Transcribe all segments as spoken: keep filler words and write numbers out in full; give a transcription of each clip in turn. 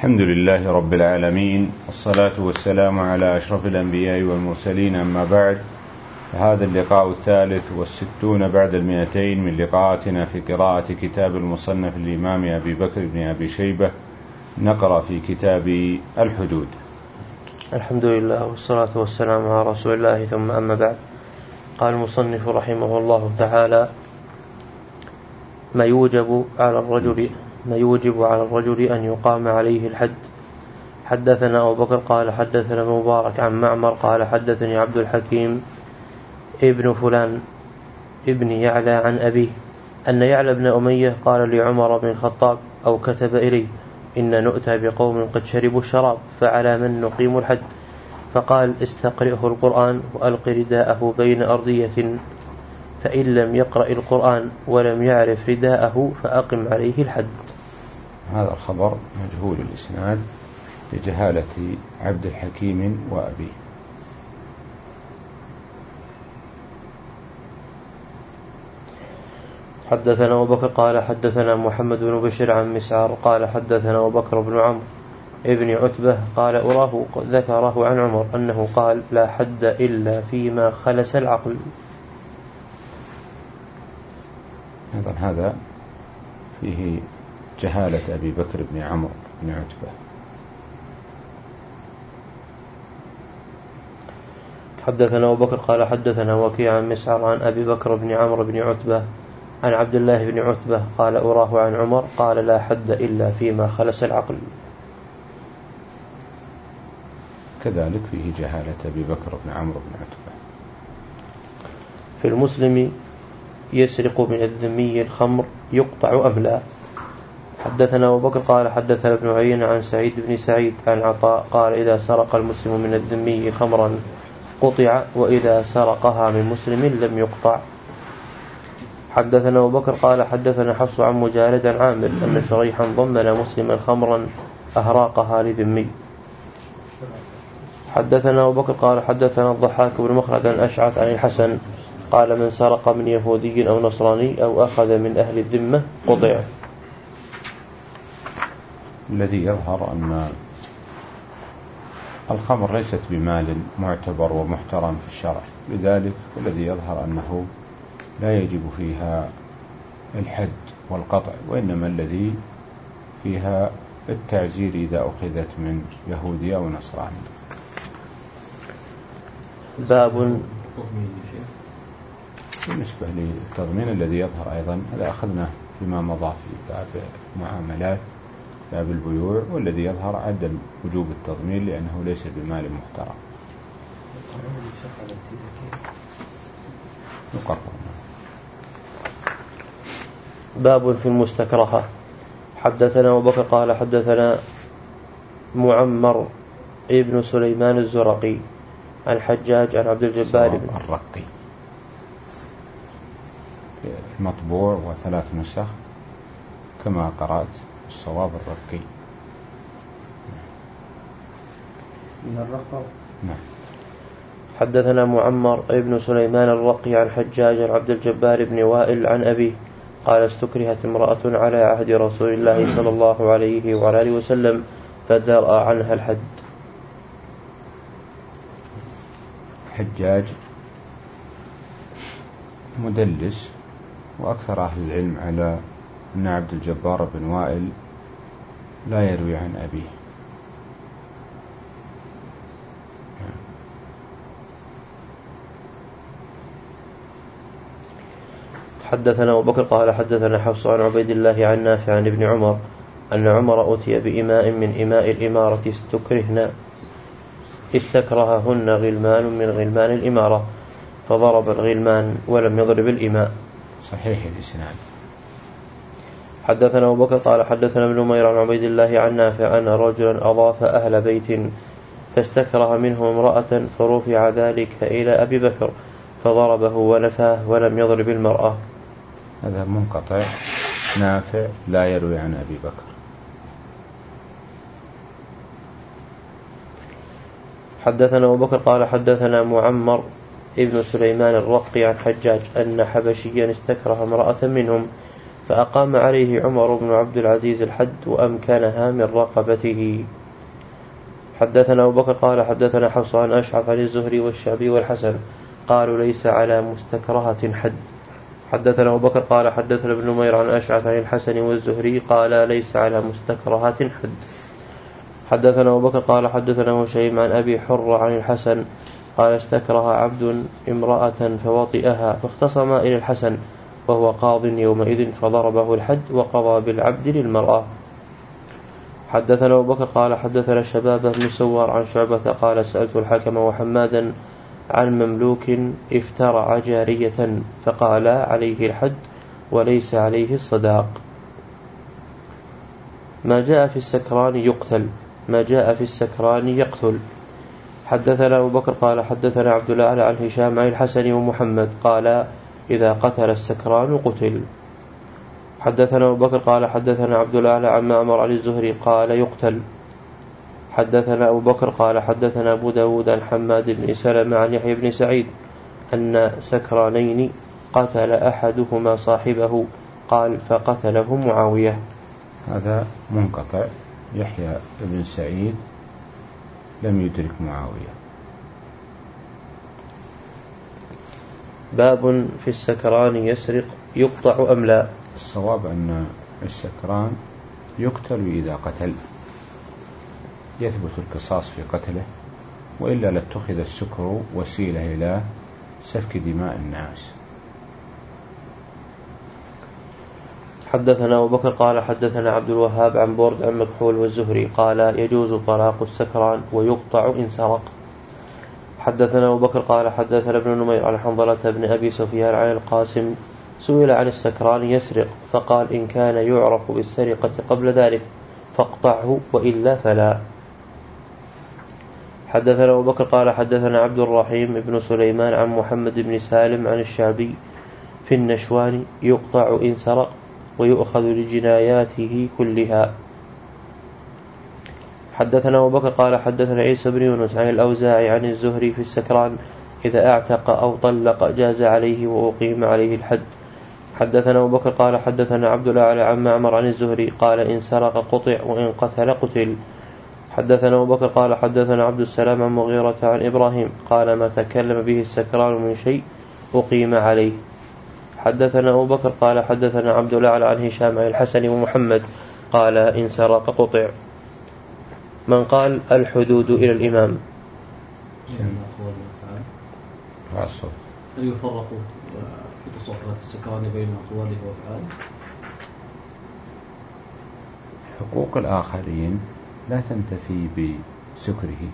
الحمد لله رب العالمين، والصلاة والسلام على أشرف الأنبياء والمرسلين، أما بعد، هذا اللقاء الثالث والستون بعد المئتين من لقاءاتنا في قراءة كتاب المصنف الإمام أبي بكر بن أبي شيبة. نقرأ في كتاب الحدود. الحمد لله والصلاة والسلام على رسول الله، ثم أما بعد. قال المصنف رحمه الله تعالى: ما يوجب على الرجل ما يوجب على الرجل أن يقام عليه الحد. حدثنا أبو بكر قال حدثنا مبارك عن معمر قال حدثني عبد الحكيم ابن فلان ابن يعلى عن أبيه أن يعلى بن أمية قال لعمر بن الخطاب أو كتب إلي: إن نؤتى بقوم قد شربوا الشراب، فعلى من نقيم الحد؟ فقال: استقرئه القرآن وألق رداءه بين أرضية، فإن لم يقرأ القرآن ولم يعرف رداءه فأقم عليه الحد. هذا الخبر مجهول الإسناد لجهالة عبد الحكيم وأبيه. حدثنا أبو بكر قال حدثنا محمد بن بشير عن مسعر قال حدثنا أبو بكر بن عمرو ابن عتبة قال أراه ذكره عن عمر أنه قال: لا حد إلا فيما خلس العقل. أيضا هذا فيه جهالة أبي بكر بن عمرو بن عتبة. حدثنا أبو بكر قال حدثنا وكيع عن مسعر عن أبي بكر بن عمرو بن عتبة عن عبد الله بن عتبة قال أراه عن عمر قال: لا حد إلا فيما خلس العقل. كذلك فيه جهالة أبي بكر بن عمرو بن عتبة. في المسلم يسرق من الذمي الخمر يقطع أم لا؟ حدثنا أبو بكر قال حدثنا ابن عيينة عن سعيد بن سعيد عن عطاء قال: إذا سرق المسلم من الذمي خمرا قطع، وإذا سرقها من مسلم لم يقطع. حدثنا أبو بكر قال حدثنا حفص عن مجالد عن عامر أن شريحا ضمن مسلما خمرا أهراقها لذمي. حدثنا أبو بكر قال حدثنا الضحاك بن مخلد عن أشعث عن الحسن قال: من سرق من يهودي أو نصراني أو أخذ من أهل الذمة قطع. الذي يظهر أن الخمر ليست بمال معتبر ومحترم في الشرع، لذلك الذي يظهر أنه لا يجب فيها الحد والقطع، وإنما الذي فيها التعزير إذا أخذت من يهودي أو نصراني. باب بالنسبة للتضمين الذي يظهر أيضا هذا أخذنا فيما مضى في باب معاملات باب البيوع، والذي يظهر عدم وجوب التضمين لأنه ليس بمال محترم. يقرر. باب في المستكرهة. حدثنا أبو بكر قال حدثنا معمر ابن سليمان الزرقي عن حجاج عن عبد الجبار بن الرقي المطبوع وثلاث نسخ كما قرأت، الصواب الرقي. من الرقم. نعم. حدثنا معمر ابن سليمان الرقي عن حجاج عن عبد الجبار بن وائل عن أبيه قال: استكرهت امرأة على عهد رسول الله صلى الله عليه وعلى آله وسلم فدرأ عنها الحد. حجاج مدلس، وأكثر أهل العلم على أن عبد الجبار بن وائل لا يروي عن أبيه. حدثنا أبو بكر قال حدثنا حفص عن عبيد الله عن نافع عن ابن عمر أن عمر أتي بإماء من إماء الإمارة استكرهن استكرههن غلمان من غلمان الإمارة، فضرب الغلمان ولم يضرب الإماء. صحيح الإسناد. حدثنا أبو بكر قال حدثنا ابن نمير عن عبيد الله عن نافع أن رجلا أضاف أهل بيت فاستكره منه امرأة، فرفع ذلك إلى أبي بكر فضربه ونفاه ولم يضرب المرأة. هذا منقطع، نافع لا يروي عن أبي بكر. حدثنا أبو بكر قال حدثنا معمر ابن سليمان الرقي عن حجاج أن حبشيا استكره امرأة منهم فأقام عليه عمر بن عبد العزيز الحد وأمكنها من رقبته. حدثنا أبو بكر قال حدثنا حفص عن أشعث عن الزهري والشعبي والحسن قالوا ليس على مستكرهة حد. حدثنا أبو بكر قال حدثنا ابن نمير عن أشعث عن الحسن والزهري قال ليس على مستكرهة حد. حدثنا أبو بكر قال حدثنا هشيم عن أبي حر عن الحسن قال استكره عبد امرأة فوطئها فاختصم إلى الحسن وهو قاض يومئذ فضربه الحد وقضى بالعبد للمرأة. حدثنا أبو بكر قال حدثنا شبابه بن سوار عن شعبة قال سألت الحكم وحمادا عن مملوك افترع جارية فقال عليه الحد وليس عليه الصداق. ما جاء في السكران يقتل ما جاء في السكران يقتل. حدثنا أبو بكر قال حدثنا عبد الله عن هشام عن الحسن ومحمد قال إذا قتل السكران قتل. حدثنا أبو بكر قال حدثنا عبد الله عن معمر عن الزهري قال يقتل. حدثنا أبو بكر قال حدثنا أبو داود عن حماد بن سلمة عن يحيى بن سعيد أن سكرانين قتل أحدهما صاحبه قال فقتله معاوية. هذا منقطع. يحيى بن سعيد لم يدرك معاوية. باب في السكران يسرق يقطع أم لا؟ الصواب أن السكران يقتل إذا قتل، يثبت القصاص في قتله، وإلا لاتخذ السكر وسيلة إلى سفك دماء الناس. حدثنا أبو بكر قال حدثنا عبد الوهاب عن برد عن مكحول والزهري قال يجوز طلاق السكران ويقطع إن سرق. حدثنا أبو بكر قال حدثنا ابن نمير عن حنظلة بن أبي سفيان عن القاسم سئل عن السكران يسرق فقال إن كان يعرف بالسرقة قبل ذلك فاقطعه وإلا فلا. حدثنا أبو بكر قال حدثنا عبد الرحيم بن سليمان عن محمد بن سالم عن الشعبي في النشوان يقطع إن سرق ويؤخذ لجناياته كلها. حدثنا أبو بكر قال حدثنا عيسى بن يونس عن الأوزاعي عن الزهري في السكران إذا اعتق أو طلق جاز عليه وأقيم عليه الحد. حدثنا أبو بكر قال حدثنا عبد الأعلى عن معمر عن الزهري قال إن سرق قطع وإن قتل قتل. حدثنا أبو بكر قال حدثنا عبد السلام عن مغيرة عن إبراهيم قال ما تكلم به السكران من شيء أقيم عليه. حدثنا أبو بكر قال حدثنا عبد الأعلى عن هشام عن الحسن ومحمد قال إن سرق قطع. من قال الحدود إلى الإمام. هل يفرق في تصرفات السكران بين أقواله وأفعاله؟ حقوق الآخرين لا تنتفي بسكره،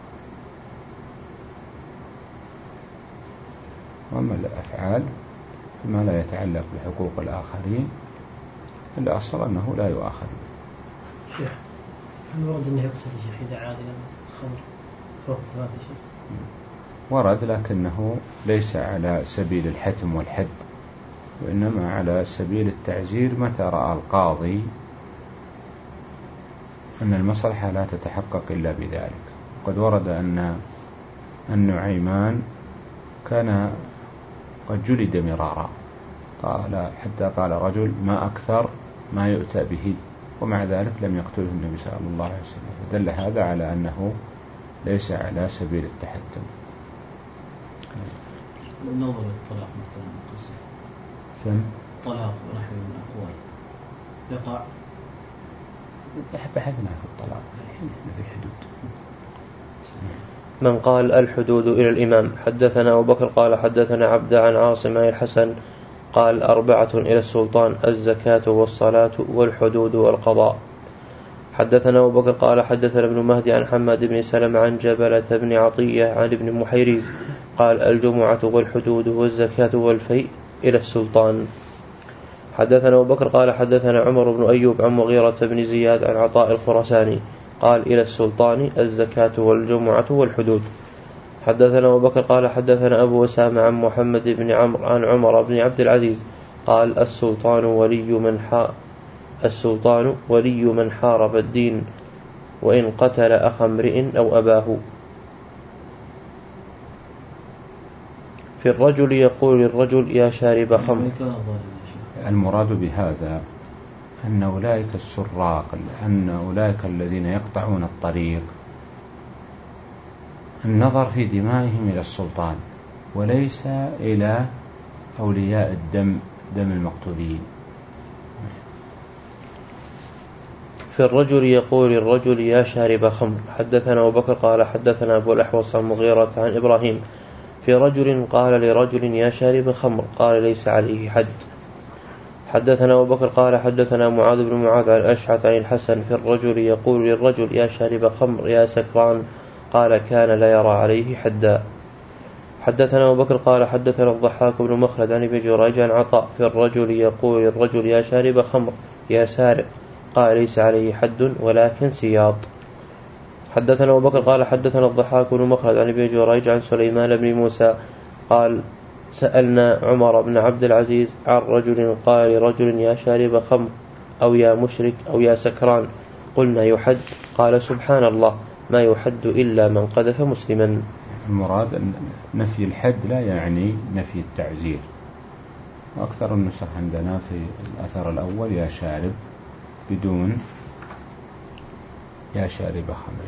وأما الأفعال فيما لا يتعلق بحقوق الآخرين الأصل أنه لا يؤاخذ. شيخ هل ورد أنه يقتل شيخ إذا عاد إلى الخمر فوق ثلاثة شيخ؟ ورد لكنه ليس على سبيل الحتم والحد، وإنما على سبيل التعزير متى رأى القاضي أن المصلحة لا تتحقق إلا بذلك. قد ورد أن النعيمان كان قد جلد مرارا، قال حتى قال رجل ما أكثر ما يؤتى به، ومع ذلك لم يقتله النبي صلى الله عليه وسلم. فدل هذا على أنه ليس على سبيل التحتم. نظر الطلاق مثلا قصة سم طلاق ونحو من الأقوال يقع. بحثنا في الطلاق الحين في حدود. من قال الحدود إلى الإمام. حدثنا أبو بكر قال حدثنا عبد عن عاصم عن الحسن قال أربعة إلى السلطان الزكاة والصلاة والحدود والقضاء. حدثنا أبو بكر قال حدثنا ابن مهدي عن حماد بن سلمة عن جبلة بن عطية عن ابن محيريز قال الجمعة والحدود والزكاة والفيء إلى السلطان. حدثنا أبو بكر قال حدثنا عمر بن أيوب عن مغيرة بن زياد عن عطاء الخرساني قال إلى السلطان الزكاة والجمعة والحدود. حدثنا أبو بكر قال حدثنا أبو أسامة عن محمد بن عمرو عن عمر بن عبد العزيز قال السلطان ولي من حا السلطان ولي من حارب الدين وإن قتل أخ امرئ أو أباه. في الرجل يقول للرجل يا شارب خمر. المراد بهذا أن أولئك السراق، أن أولئك الذين يقطعون الطريق النظر في دمائهم إلى السلطان وليس إلى أولياء الدم، دم المقتولين. في الرجل يقول الرجل يا شارب خمر. حدثنا أبو بكر قال حدثنا أبو الأحوص عن مغيرة عن إبراهيم في رجل قال لرجل يا شارب خمر قال ليس عليه حد. حدثنا أبو بكر قال حدثنا معاذ بن معاذ عن أشعث عن الحسن في الرجل يقول للرجل يا شارب خمر يا سكران قال كان لا يرى عليه حدا. حدثنا أبو بكر قال حدثنا الضحاك بن مخلد عن ابن جريج عن عطاء في الرجل يقول للرجل يا شارب خمر يا سارق قال ليس عليه حد ولكن سياط. حدثنا أبو بكر قال حدثنا الضحاك بن مخلد عن ابن جريج عن سليمان بن موسى قال سألنا عمر بن عبد العزيز عن رجل قال لرجل يا شارب خمر أو يا مشرك أو يا سكران قلنا يحد قال سبحان الله ما يحد إلا من قذف مسلما. المراد أن نفي الحد لا يعني نفي التعزير، وأكثر النسخ عندنا في الأثر الأول يا شارب بدون يا شارب خمر.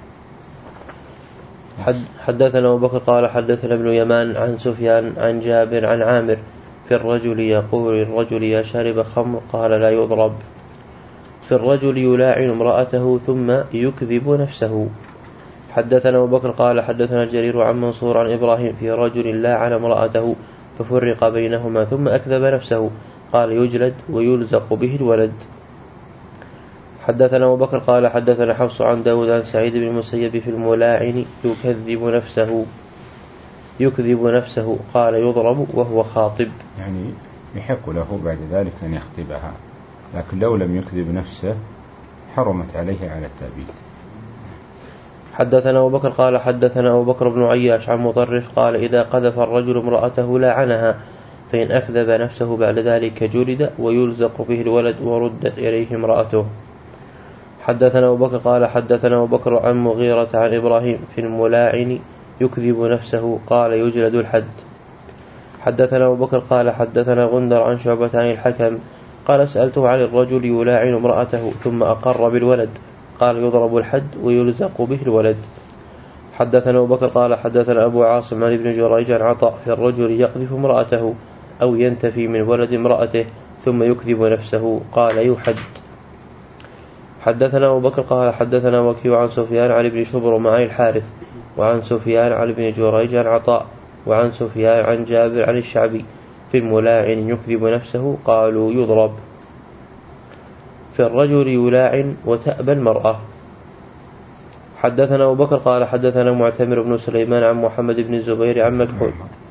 حد حدثنا أبو بكر قال حدثنا ابن يمان عن سفيان عن جابر عن عامر في الرجل يقول الرجل يا شارب خمر قال لا يضرب. في الرجل يلاعن امرأته ثم يكذب نفسه. حدثنا أبو بكر قال حدثنا جرير عن منصور عن إبراهيم في رجل لاعن امرأته ففرق بينهما ثم أكذب نفسه قال يجلد ويلزق به الولد. حدثنا أبو بكر قال حدثنا حفص عن داود عن سعيد بن المسيب في الملاعن يكذب نفسه يكذب نفسه قال يضرب وهو خاطب، يعني يحق له بعد ذلك أن يخطبها، لكن لو لم يكذب نفسه حرمت عليه على التأبيد. حدثنا أبو بكر قال حدثنا أبو بكر بن عياش عن مطرف قال إذا قذف الرجل امرأته لاعنها فإن أكذب نفسه بعد ذلك جلد ويلزق به الولد ورد إليه امرأته. حدثنا أبو بكر قال حدثنا أبو بكر عن مغيرة عن إبراهيم في الملاعن يكذب نفسه قال يجلد الحد. حدثنا أبو بكر قال حدثنا غندر عن شعبة عن الحكم قال سألته عن الرجل يلاعن امرأته ثم أقر بالولد قال يضرب الحد ويلزق به الولد. حدثنا أبو بكر قال حدثنا أبو عاصم عن ابن جريج عن عطاء في الرجل يقذف امرأته أو ينتفي من ولد امرأته ثم يكذب نفسه قال يحد. حدثنا أبو بكر قال حدثنا وكيع عن سفيان عن ابن شبرم عن الحارث وعن سفيان عن ابن جريج عن عطاء وعن سفيان عن جابر عن الشعبي في الملاعن يكذب نفسه قالوا يضرب. في الرجل يلاعن وتأبى المرأة. حدثنا أبو بكر قال حدثنا معتمر بن سليمان عن محمد بن الزبير عن مكحول.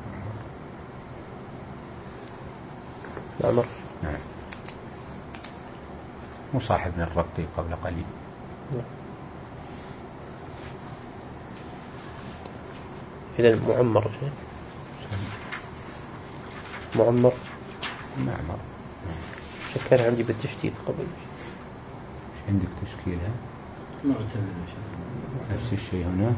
نعم. مصاحب بن الرقي قبل قليل. إذا معمر معمر معمر شكر عندي بالتشتيت قبل. ايش عندك تشكيلها؟ معتمر نفس الشيء هنا.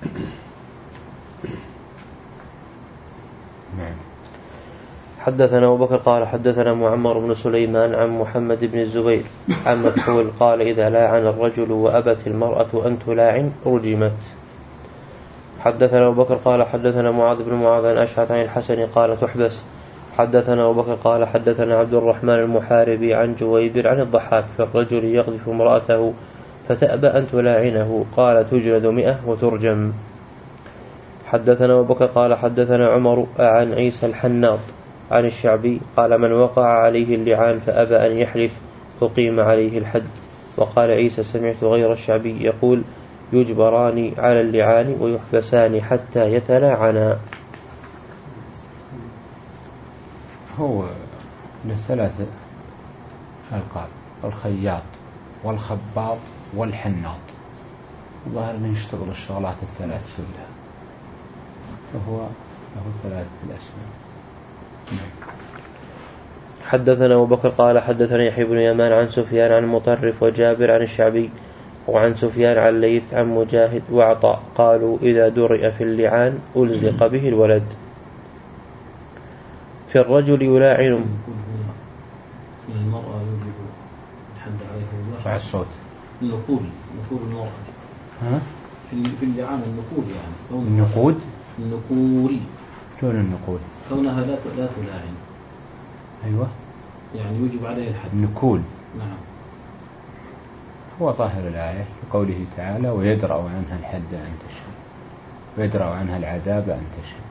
نعم. حدثنا أبو بكر قال حدثنا معمر بن سليمان عن محمد بن الزبير عن مكحول قال إذا لاعن الرجل وأبت المرأة أن تلاعن رجمت. حدثنا أبو بكر قال حدثنا معاذ بن معاذ عن أشعث عن الحسن قال تحبس. حدثنا أبو بكر قال حدثنا عبد الرحمن المحاربي عن جويبر عن الضحاك فالرجل يقذف امرأته فتأبى أن تلاعنه قال تجلد مئة وترجم. حدثنا أبو بكر قال حدثنا عمر عن عيسى الحناط عن الشعبي قال من وقع عليه اللعان فأبى أن يحلف تقيم عليه الحد. وقال عيسى سمعت غير الشعبي يقول يجبران على اللعان ويحبسان حتى يتلاعنا. هو لثلاثة ألقاب الخياط والخباط والحناط، ظاهر أنه يشتغل الشغلات الثلاث كلها، فهو له ثلاثة الأسماء. حدثنا أبو بكر قال حدثنا يحيى بن يمان عن سفيان عن مطرف وجابر عن الشعبي وعن سفيان عن ليث عن مجاهد وعطاء قالوا إذا درئ في اللعان ألزق به الولد. في الرجل يلاعن المرأة يوجب الحد عليها رفع الصوت. النقول نقول المرأة ها في في اللعان النقول يعني النقود النقول شلون النقول؟ كونها لا لا تلاعن. أيوة يعني يوجب عليها الحد. النقول. نعم. هو ظاهر الآية بقوله تعالى ويدرأ عنها الحد أن تشهد ويدرأ عنها العذاب أن تشهد.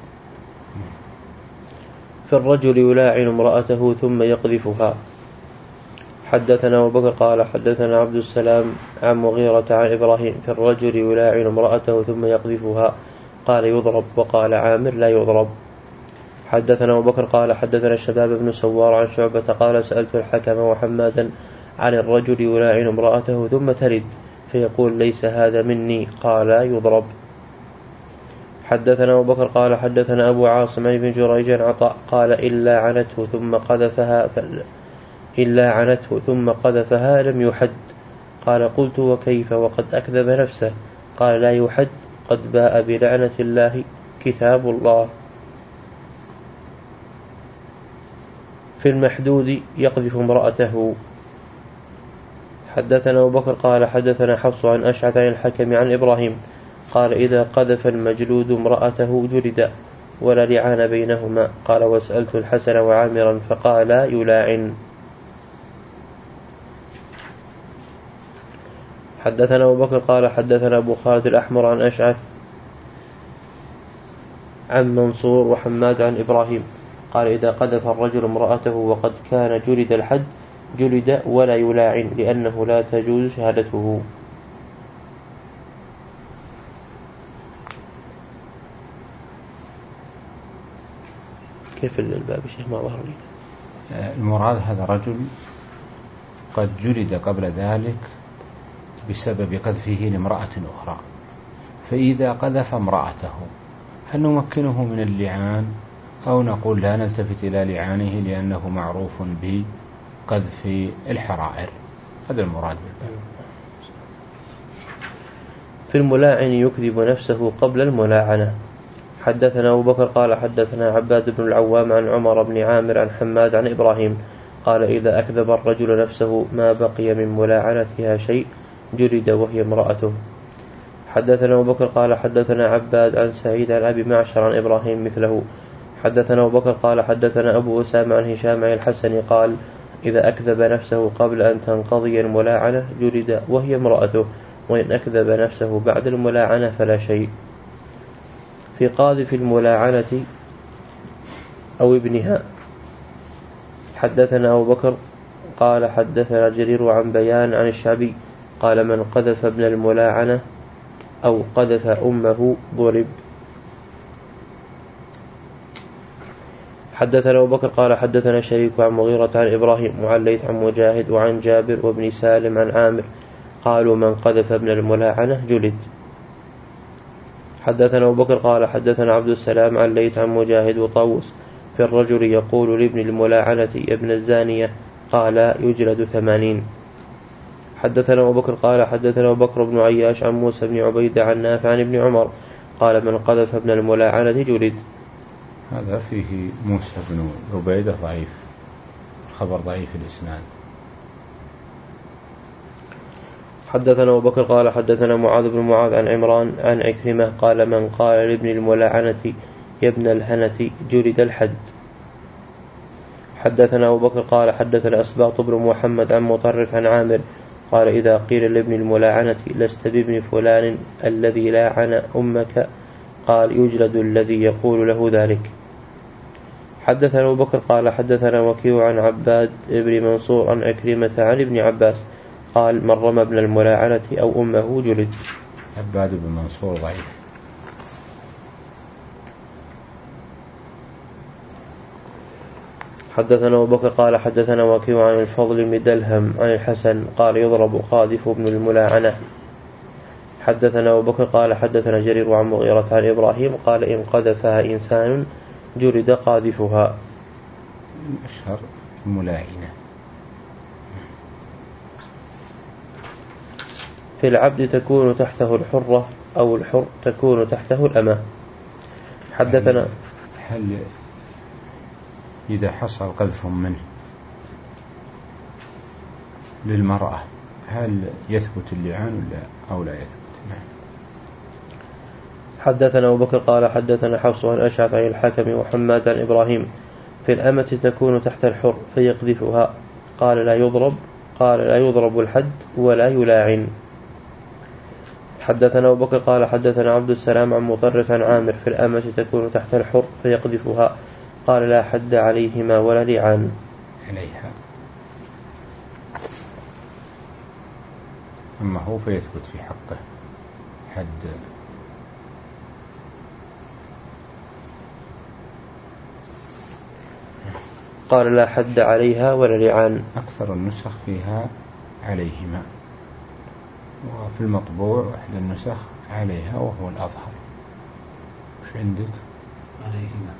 في الرجل يلاعن امرأته ثم يقذفها. حدثنا أبو بكر قال حدثنا عبد السلام عن مغيرة عن إبراهيم في الرجل يلاعن امرأته ثم يقذفها قال يضرب وقال عامر لا يضرب. حدثنا أبو بكر قال حدثنا الشباب بن سوار عن شعبة قال سألت الحكم وحمادا عن الرجل يلاعن امرأته ثم ترد فيقول ليس هذا مني قال يضرب. حدثنا أبو بكر قال حدثنا أبو عاصم عن ابن جريج عن عطاء قال إلا عنته ثم قذفها فل إلا عنته ثم قذفها لم يحد. قال قلت وكيف وقد أكذب نفسه قال لا يحد قد باء بلعنة الله كتاب الله. في المحدود يقذف امرأته. حدثنا أبو بكر قال حدثنا حفص عن أشعث عن الحكم عن إبراهيم قال إذا قذف المجلود امرأته جلد ولا لعان بينهما. قال وسألت الحسن وعامرا فقال يلاعن. حدثنا أبو بكر قال حدثنا أبو خالد الأحمر عن أشعث عن منصور وحماد عن إبراهيم قال إذا قذف الرجل امرأته وقد كان جلد الحد جلد ولا يلاعن لأنه لا تجوز شهادته. كيف الباب شيخ ما ظهر لي؟ المراد هذا رجل قد جلد قبل ذلك بسبب قذفه لامرأة أخرى فإذا قذف امرأته هل نمكنه من اللعان أو نقول لا نلتفت إلى لعانه لأنه معروف بقذف الحرائر؟ هذا المراد بالباب. في الملاعن يكذب نفسه قبل الملاعنة. حدثنا أبو بكر قال حدثنا عباد بن العوام عن عمر بن عامر عن حماد عن إبراهيم قال إذا أكذب الرجل نفسه ما بقي من ملاعنتها شيء جلد وهي امرأته. حدثنا أبو بكر قال حدثنا عباد عن سعيد عن أبي معشر عن إبراهيم مثله. حدثنا أبو بكر قال حدثنا أبو أسامة عن هشام عن الحسن قال إذا أكذب نفسه قبل أن تنقضي الملاعنة جلد وهي امرأته وإن أكذب نفسه بعد الملاعنة فلا شيء. في قاذف الملاعنة أو ابنها. حدثنا أبو بكر قال حدثنا جرير عن بيان عن الشعبي قال من قذف ابن الملاعنة أو قذف أمه ضرب. حدثنا أبو بكر قال حدثنا شريك عن مغيرة عن إبراهيم وعن ليث عن مجاهد وعن جابر وابن سالم عن عامر قالوا من قذف ابن الملاعنة جلد. حدثنا أبو بكر قال حدثنا عبد السلام عن ليث عن مجاهد وطاووس في الرجل يقول لابن الملاعنة يا ابن الزانية قال يجلد ثمانين. حدثنا أبو بكر قال حدثنا أبو بكر بن عياش عن موسى بن عبيد عن نافع عن ابن عمر قال من قذف ابن الملاعنة جلد. هذا فيه موسى بن عبيد ضعيف خبر ضعيف الإسناد. حدثنا أبو بكر قال حدثنا معاذ بن معاذ عن عمران عن عكرمة قال من قال لابن الملاعنة يا ابن الهنة جلد الحد. حدثنا أبو بكر قال حدثنا أسباط بن محمد عن مطرف عن عامر قال إذا قيل لابن الملاعنة لست بابن فلان الذي لاعن أمك قال يجلد الذي يقول له ذلك. حدثنا أبو بكر قال حدثنا وكيع عن عباد بن منصور عن عكرمة عن ابن عباس قال من رمى ابن الملاعنة أو أمه جلد. عباد بن منصور ضعيف. حدثنا أبو بكر قال حدثنا وكيع عن الفضل بن دلهم عن الحسن قال يضرب قاذف ابن الملاعنة. حدثنا أبو بكر قال حدثنا جرير عن مغيرة عن إبراهيم قال إن قذفها إنسان جلد قاذفها. أشهر الملاعنة. في العبد تكون تحته الحرة أو الحر تكون تحته الأمة. حدثنا هل إذا حصل قذف منه للمرأة هل يثبت اللعان ولا أو لا يثبت؟ حدثنا أبو بكر قال حدثنا حفص عن أشعث عن الحكم وحماد عن إبراهيم في الأمة تكون تحت الحر فيقذفها قال لا يضرب قال لا يضرب الحد ولا يلاعن. حدثنا أبو بكر قال حدثنا عبد السلام عن مطرف عن عامر في الأمة تكون تحت الحر فيقذفها قال لا حد عليهما ولا لعان عليها. أما هو فيثبت في حقه حد قال لا حد عليها ولا لعان. أكثر النسخ فيها عليهما، وفي المطبوع واحد النسخ عليها وهو الأظهر. وش عندك؟ عليهما.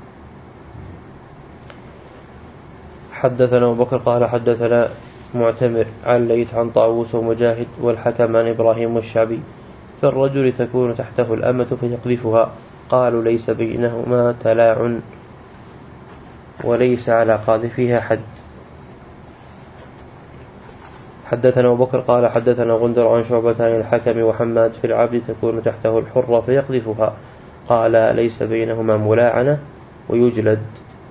حدثنا أبو بكر قال حدثنا معتمر عن ليث عن طاووس ومجاهد والحكم عن إبراهيم والشعبي فالرجل تكون تحته الأمة فيقذفها قالوا ليس بينهما تلاعن وليس على قاذفها حد. حدثنا أبو بكر قال حدثنا غندر عن شعبة عن الحكم وحماد في العبد تكون تحته الحرة فيقذفها قال ليس بينهما ملاعنة ويجلد.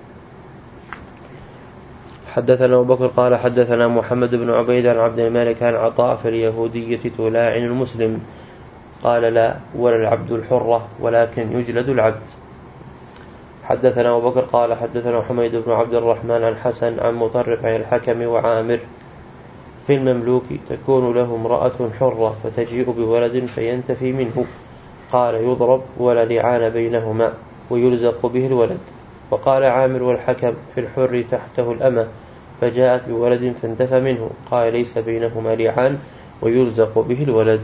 حدثنا أبو بكر قال حدثنا محمد بن عبيد عن عبد الملك عن عطاء في اليهودية تلاعن المسلم قال لا ولا العبد الحرة ولكن يجلد العبد. حدثنا أبو بكر قال حدثنا حميد بن عبد الرحمن عن حسن عن مطرف عن الحكم وعامر في المملوك تكون له امرأة حرة فتجيء بولد فينتفي منه قال يضرب ولا لعان بينهما ويلزق به الولد. وقال عامر والحكم في الحر تحته الأمة فجاءت بولد فانتفى منه قال ليس بينهما لعان ويلزق به الولد.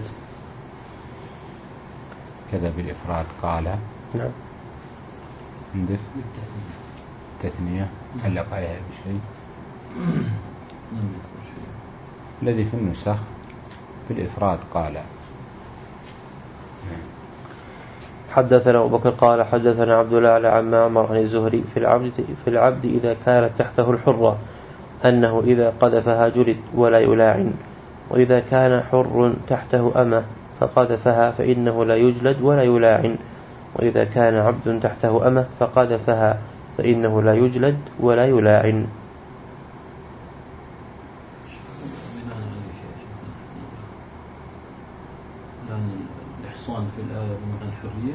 كذا بالإفراد قال. نعم. عندك تثنية علق عليها بشيء الذي في النسخ في الإفراد قال. حدثنا أبو بكر قال حدثنا عبد الله عن معمر عن الزهري في العبد في العبد إذا كانت تحته الحرة أنه إذا قذفها جلد ولا يلاعن وإذا كان حر تحته أمة فقذفها فإنه لا يجلد ولا يلاعن وإذا كان عبد تحته أمة فقذفها فإنه لا يجلد ولا يلاعن. الإحصان في الآية بمعنى الحرية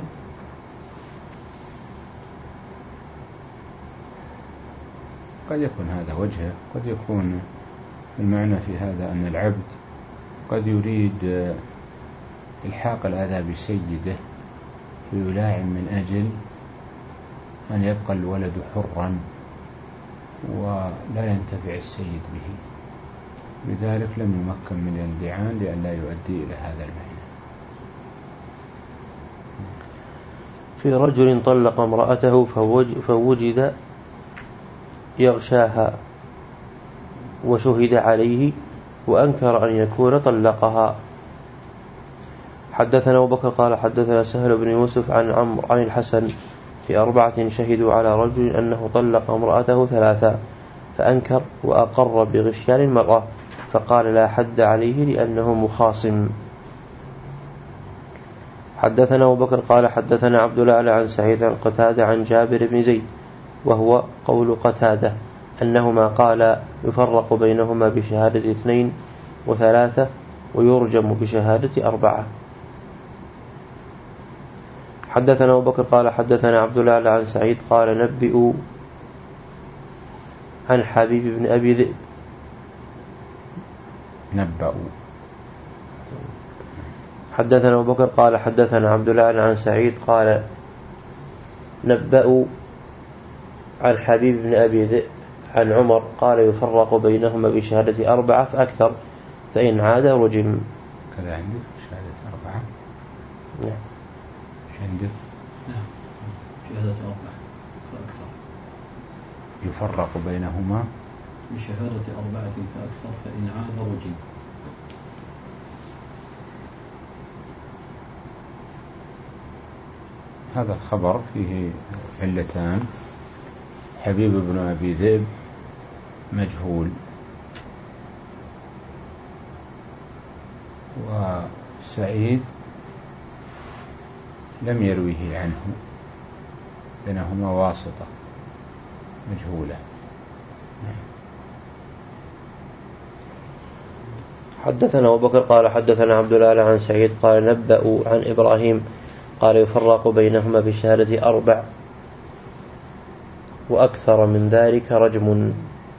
قد يكون هذا وجهه، قد يكون المعنى في هذا أن العبد قد يريد إلحاق الأذى بسيده فيلاعن من أجل أن يبقى الولد حرا ولا ينتفع السيد به، لذلك لم يمكن من اللعان لأن لا يؤدي إلى هذا المعنى. في رجل طلق امرأته فوجد يغشاها وشهد عليه وأنكر أن يكون طلقها. حدثنا أبو بكر قال حدثنا سهل بن يوسف عن عمرو عن الحسن في أربعة شهدوا على رجل أنه طلق امرأته ثلاثا فأنكر وأقر بغشيان المرأة فقال لا حد عليه لأنه مخاصم. حدثنا أبو بكر قال حدثنا عبد الله عن سعيد عن قتادة عن جابر بن زيد وهو قول قتادة أنهما قال يفرق بينهما بشهادة اثنين وثلاثة ويرجم بشهادة أربعة. حدثنا أبو بكر قال حدثنا عبد الله عن سعيد قال نبئوا عن حبيب بن أبي ذئب. نبأوا. حدثنا أبو بكر قال حدثنا عبد الله عن سعيد قال نبأوا عن حبيب بن أبي ذئب عن عمر قال يفرق بينهما بشهادة أربعة فأكثر فإن عاد رجم. كذا عندك شهادة أربعة؟ نعم. عندك؟ نعم شهادة أربعة فأكثر. يفرق بينهما بشهادة أربعة فأكثر فإن عاد رجم. هذا الخبر فيه علتان. حبيب بن أبي ذئب مجهول وسعيد لم يرويه عنه بينهما واسطة مجهولة. حدثنا أبو بكر قال حدثنا عبد الله عن سعيد قال نبأوا عن إبراهيم قال يفرق بينهما بشهادة أربع وأكثر من ذلك رجم.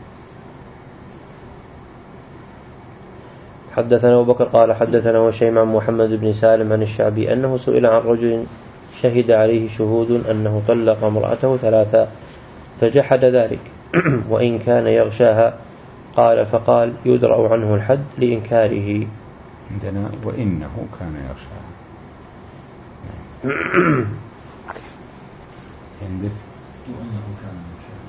حدثنا أبو بكر قال حدثنا وشيم عن محمد بن سالم عن الشعبي أنه سئل عن رجل شهد عليه شهود أنه طلق امرأته ثلاثا فجحد ذلك وإن كان يغشاها قال فقال يدرأ عنه الحد لإنكاره. عندنا وإنه كان يغشاها عندك وإنه كان يغشاها.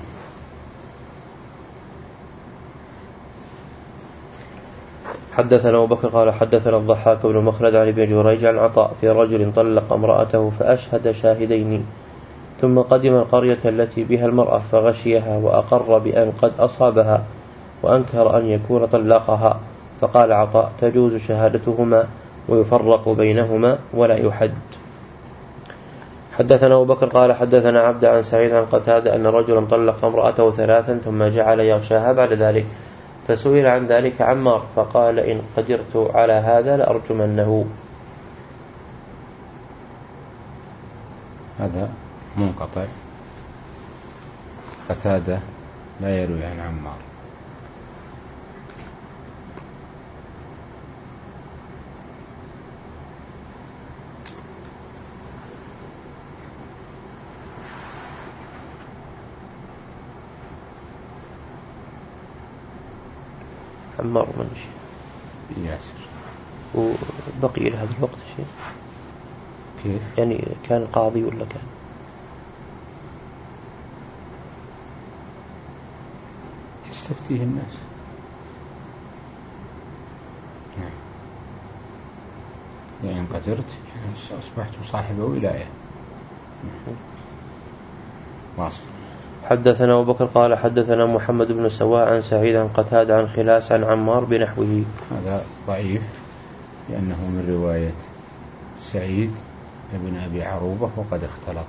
حدثنا أبو بكر قال حدثنا الضحاك بن مخلد عن ابن جريج عن عطاء في رجل طلق امرأته فأشهد شاهدين ثم قدم القرية التي بها المرأة فغشيها وأقر بأن قد أصابها وأنكر أن يكون طلقها فقال عطاء تجوز شهادتهما ويفرق بينهما ولا يحد. حدثنا أبو بكر قال حدثنا عبد عن سعيد عن قتادة أن رجلا طلق امرأته ثلاثا ثم جعل يغشاها بعد ذلك فسئل عن ذلك عمار فقال إن قدرت على هذا لأرجمنه. هذا منقطع قتادة لا يروي عن عمار. عمار من شيء ياسر وبقي لهذا الوقت شيء كيف يعني كان قاضي ولا كان يستفتيه الناس؟ نعم يعني إن قدرت يعني أصبحت صاحب ولاية. واصل. حدثنا أبو بكر قال حدثنا محمد بن سواء عن سعيد عن قتادة عن خلاس عن عمار بنحوه. هذا ضعيف لأنه من رواية سعيد بن أبي عروبة وقد اختلط.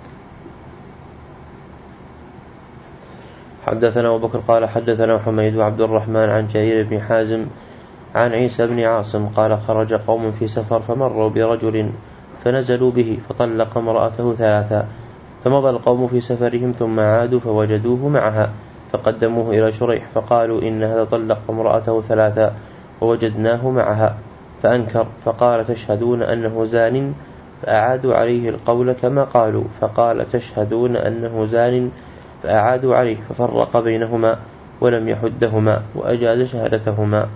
حدثنا أبو بكر قال حدثنا حميد وعبد الرحمن عن جرير بن حازم عن عيسى بن عاصم قال خرج قوم في سفر فمروا برجل فنزلوا به فطلق امرأته ثلاثا فمضى القوم في سفرهم ثم عادوا فوجدوه معها فقدموه إلى شريح فقالوا إن هذا طلق امرأته ثلاثا ووجدناه معها فأنكر فقال تشهدون أنه زان فأعادوا عليه القول كما قالوا فقال تشهدون أنه زان فأعادوا عليه ففرق بينهما ولم يحدهما وأجاز شهادتهما.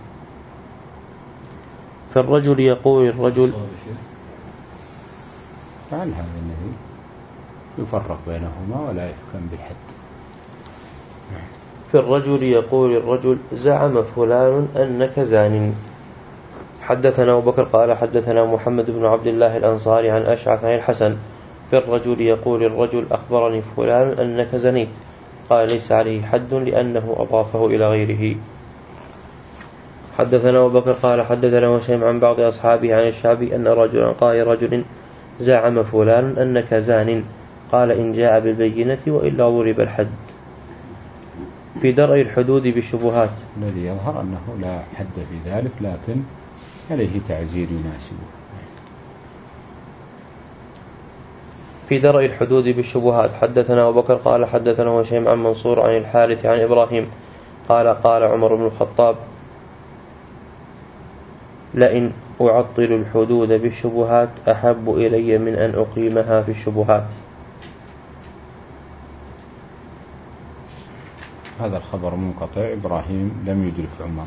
فالرجل يقول الرجل فعل هذا الذي يفرق بينهما ولا يحكم بالحد. في الرجل يقول الرجل زعم فلان أنك زان. حدثنا أبو بكر قال حدثنا محمد بن عبد الله الأنصاري عن أشعث عن الحسن في الرجل يقول الرجل أخبرني فلان أنك زنيت قال ليس عليه حد لأنه أضافه إلى غيره. حدثنا أبو بكر قال حدثنا وشيم عن بعض أصحابه عن الشعبي أن رجلا قال رجل زعم فلان أنك زان قال إن جاء بالبينة وإلا ضرب الحد. في درء الحدود بالشبهات الذي يظهر أنه لا حد في ذلك لكن عليه تعزير يناسبه. في درء الحدود بالشبهات حدثنا أبو بكر قال حدثنا وشيم عن منصور عن الحارث عن إبراهيم قال قال عمر بن الخطاب لئن أعطل الحدود بالشبهات أحب إلي من أن أقيمها في الشبهات. هذا الخبر منقطع إبراهيم لم يدرك عمر.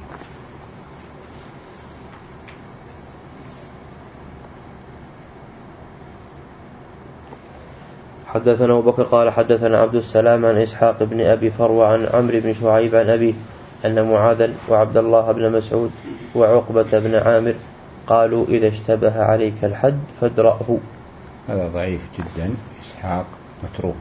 حدثنا أبو بكر قال حدثنا عبد السلام عن إسحاق بن أبي فروة عن عمرو بن شعيب عن أبيه أن معاذا وعبد الله بن مسعود وعقبة بن عامر قالوا إذا اشتبه عليك الحد فادرأه. هذا ضعيف جدا إسحاق متروك.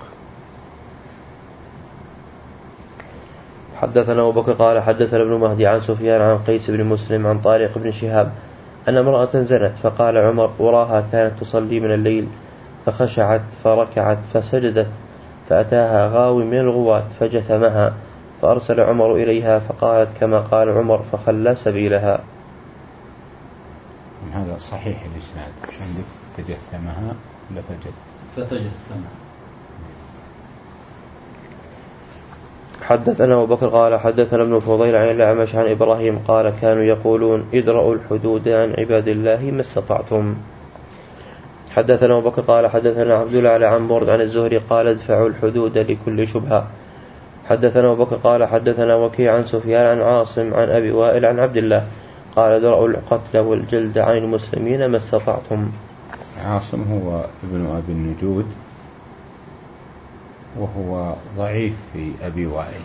حدثنا أبو بكر قال حدثنا ابن مهدي عن سفيان عن قيس بن مسلم عن طارق بن شهاب أن امرأة زنت، فقال عمر: وراها كانت تصلي من الليل فخشعت فركعت فسجدت، فأتاها غاو من الغواة فجثمها، فأرسل عمر إليها فقالت كما قال عمر فخلى سبيلها. هذا صحيح الإسناد، عندك تجثمها ولا فجد؟ فتجثمها. حدثنا أبو بكر قال حدثنا ابن فضيل عن الأعمش عن إبراهيم قال كانوا يقولون ادرأوا الحدود عن عباد الله ما استطعتم. حدثنا أبو بكر قال حدثنا عبد الله على عن مرد عن الزهري قال ادفعوا الحدود لكل شبهة. حدثنا أبو بكر قال حدثنا وكيع عن سفيان عن عاصم عن أبي وائل عن عبد الله قال ادرأوا القتل والجلد عن المسلمين ما استطعتم. عاصم هو ابن أبي النجود وهو ضعيف في أبي وائل.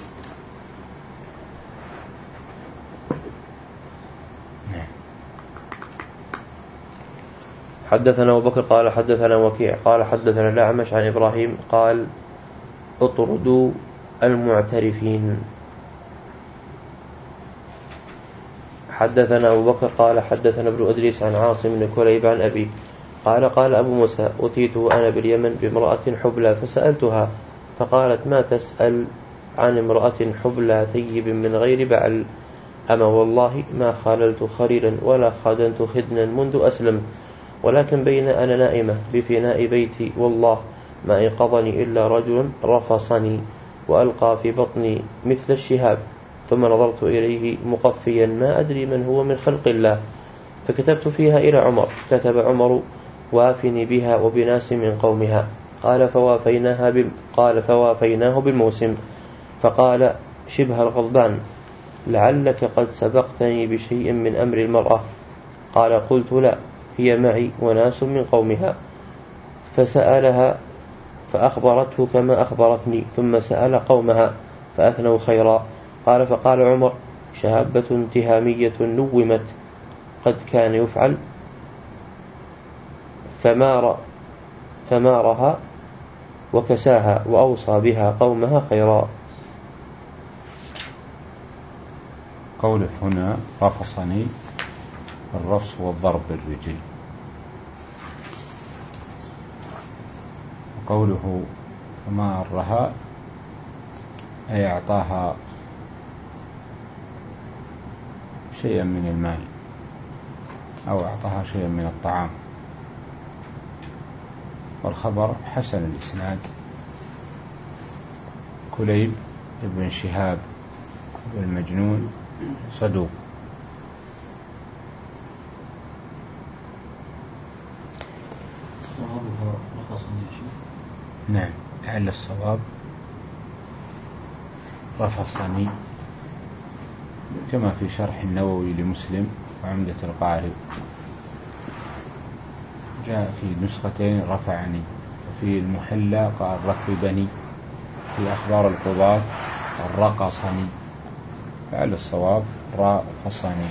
حدثنا أبو بكر قال حدثنا وكيع قال حدثنا الأعمش عن إبراهيم قال اطردوا المعترفين. حدثنا أبو بكر قال حدثنا ابن أدريس عن عاصم بن كليب عن أبي قال قال أبو موسى أتيته أنا باليمن بامرأة حبلى فسألتها فقالت ما تسأل عن امرأة حبلى ثيب من غير بعل؟ أما والله ما خاللت خليلا ولا خادنت خدنا منذ أسلم، ولكن بين أنا نائمة بفناء بيتي والله ما أيقظني إلا رجل رفصني وألقى في بطني مثل الشهاب، ثم نظرت إليه مقفيا ما أدري من هو من خلق الله، فكتبت فيها إلى عمر، كتب عمر وافني بها وبناس من قومها. قال فوافيناها بم قال فوافيناه بالموسم، فقال شبه الغضبان لعلك قد سبقتني بشيء من أمر المرأة. قال قلت لا، هي معي وناس من قومها. فسألها فأخبرته كما أخبرتني، ثم سأل قومها فأثنوا خيرا. قال فقال عمر شهابة تهامية نومت قد كان يفعل، فمار فمارها وكساها وأوصى بها قومها خيرا. قوله هنا رفصني الرفص والضرب بالرجل، وقوله فمارها أي أعطاها شيئا من المال أو أعطاها شيئا من الطعام. والخبر حسن الإسناد. كليب ابن شهاب المجنون صدوق. صوابها رفصني يا شيخ. نعم، لعل الصواب رفصني كما في شرح النووي لمسلم وعمدة القارئ، جاء في نسختين رفعني، وفي المحلى قال ركبني، في أخبار القضاة رقصني، فعل الصواب رفصني.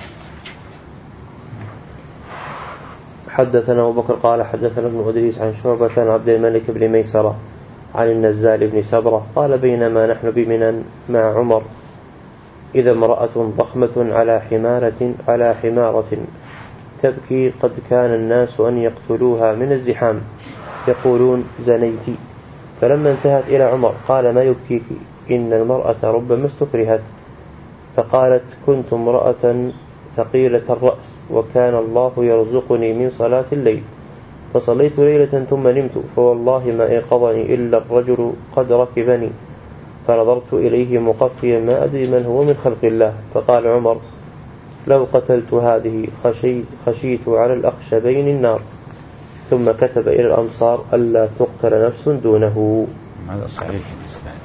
حدثنا أبو بكر قال حدثنا ابن أدريس عن شعبة عن عبد الملك بن ميسرة عن النزال بن سبرة قال بينما نحن بمنى مع عمر إذا امرأة ضخمة على حمارة على حمارة تبكي قد كان الناس أن يقتلوها من الزحام يقولون زنيتي. فلما انتهت إلى عمر قال ما يبكيك؟ إن المرأة ربما استكرهت. فقالت كنت امرأة ثقيلة الرأس وكان الله يرزقني من صلاة الليل، فصليت ليلة ثم نمت، فوالله ما أيقظني إلا الرجل قد ركبني، فنظرت إليه مقفيا ما أدري من هو من خلق الله. فقال عمر لو قتلت هذه خشيت, خشيت على الأخشبين النار، ثم كتب إلى الأمصار ألا تقتل نفس دونه. هذا صحيح الإسناد.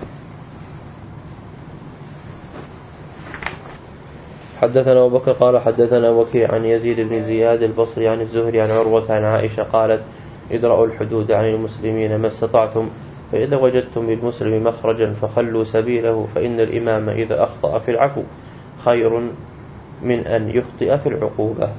حدثنا أبو بكر قال حدثنا وكيع عن يزيد بن زياد البصري عن الزهري عن عروة عن عائشة قالت ادرأوا الحدود عن المسلمين ما استطعتم، فإذا وجدتم للمسلم مخرجا فخلوا سبيله، فإن الإمام إذا أخطأ في العفو خير من أن يخطئ في العقوبة.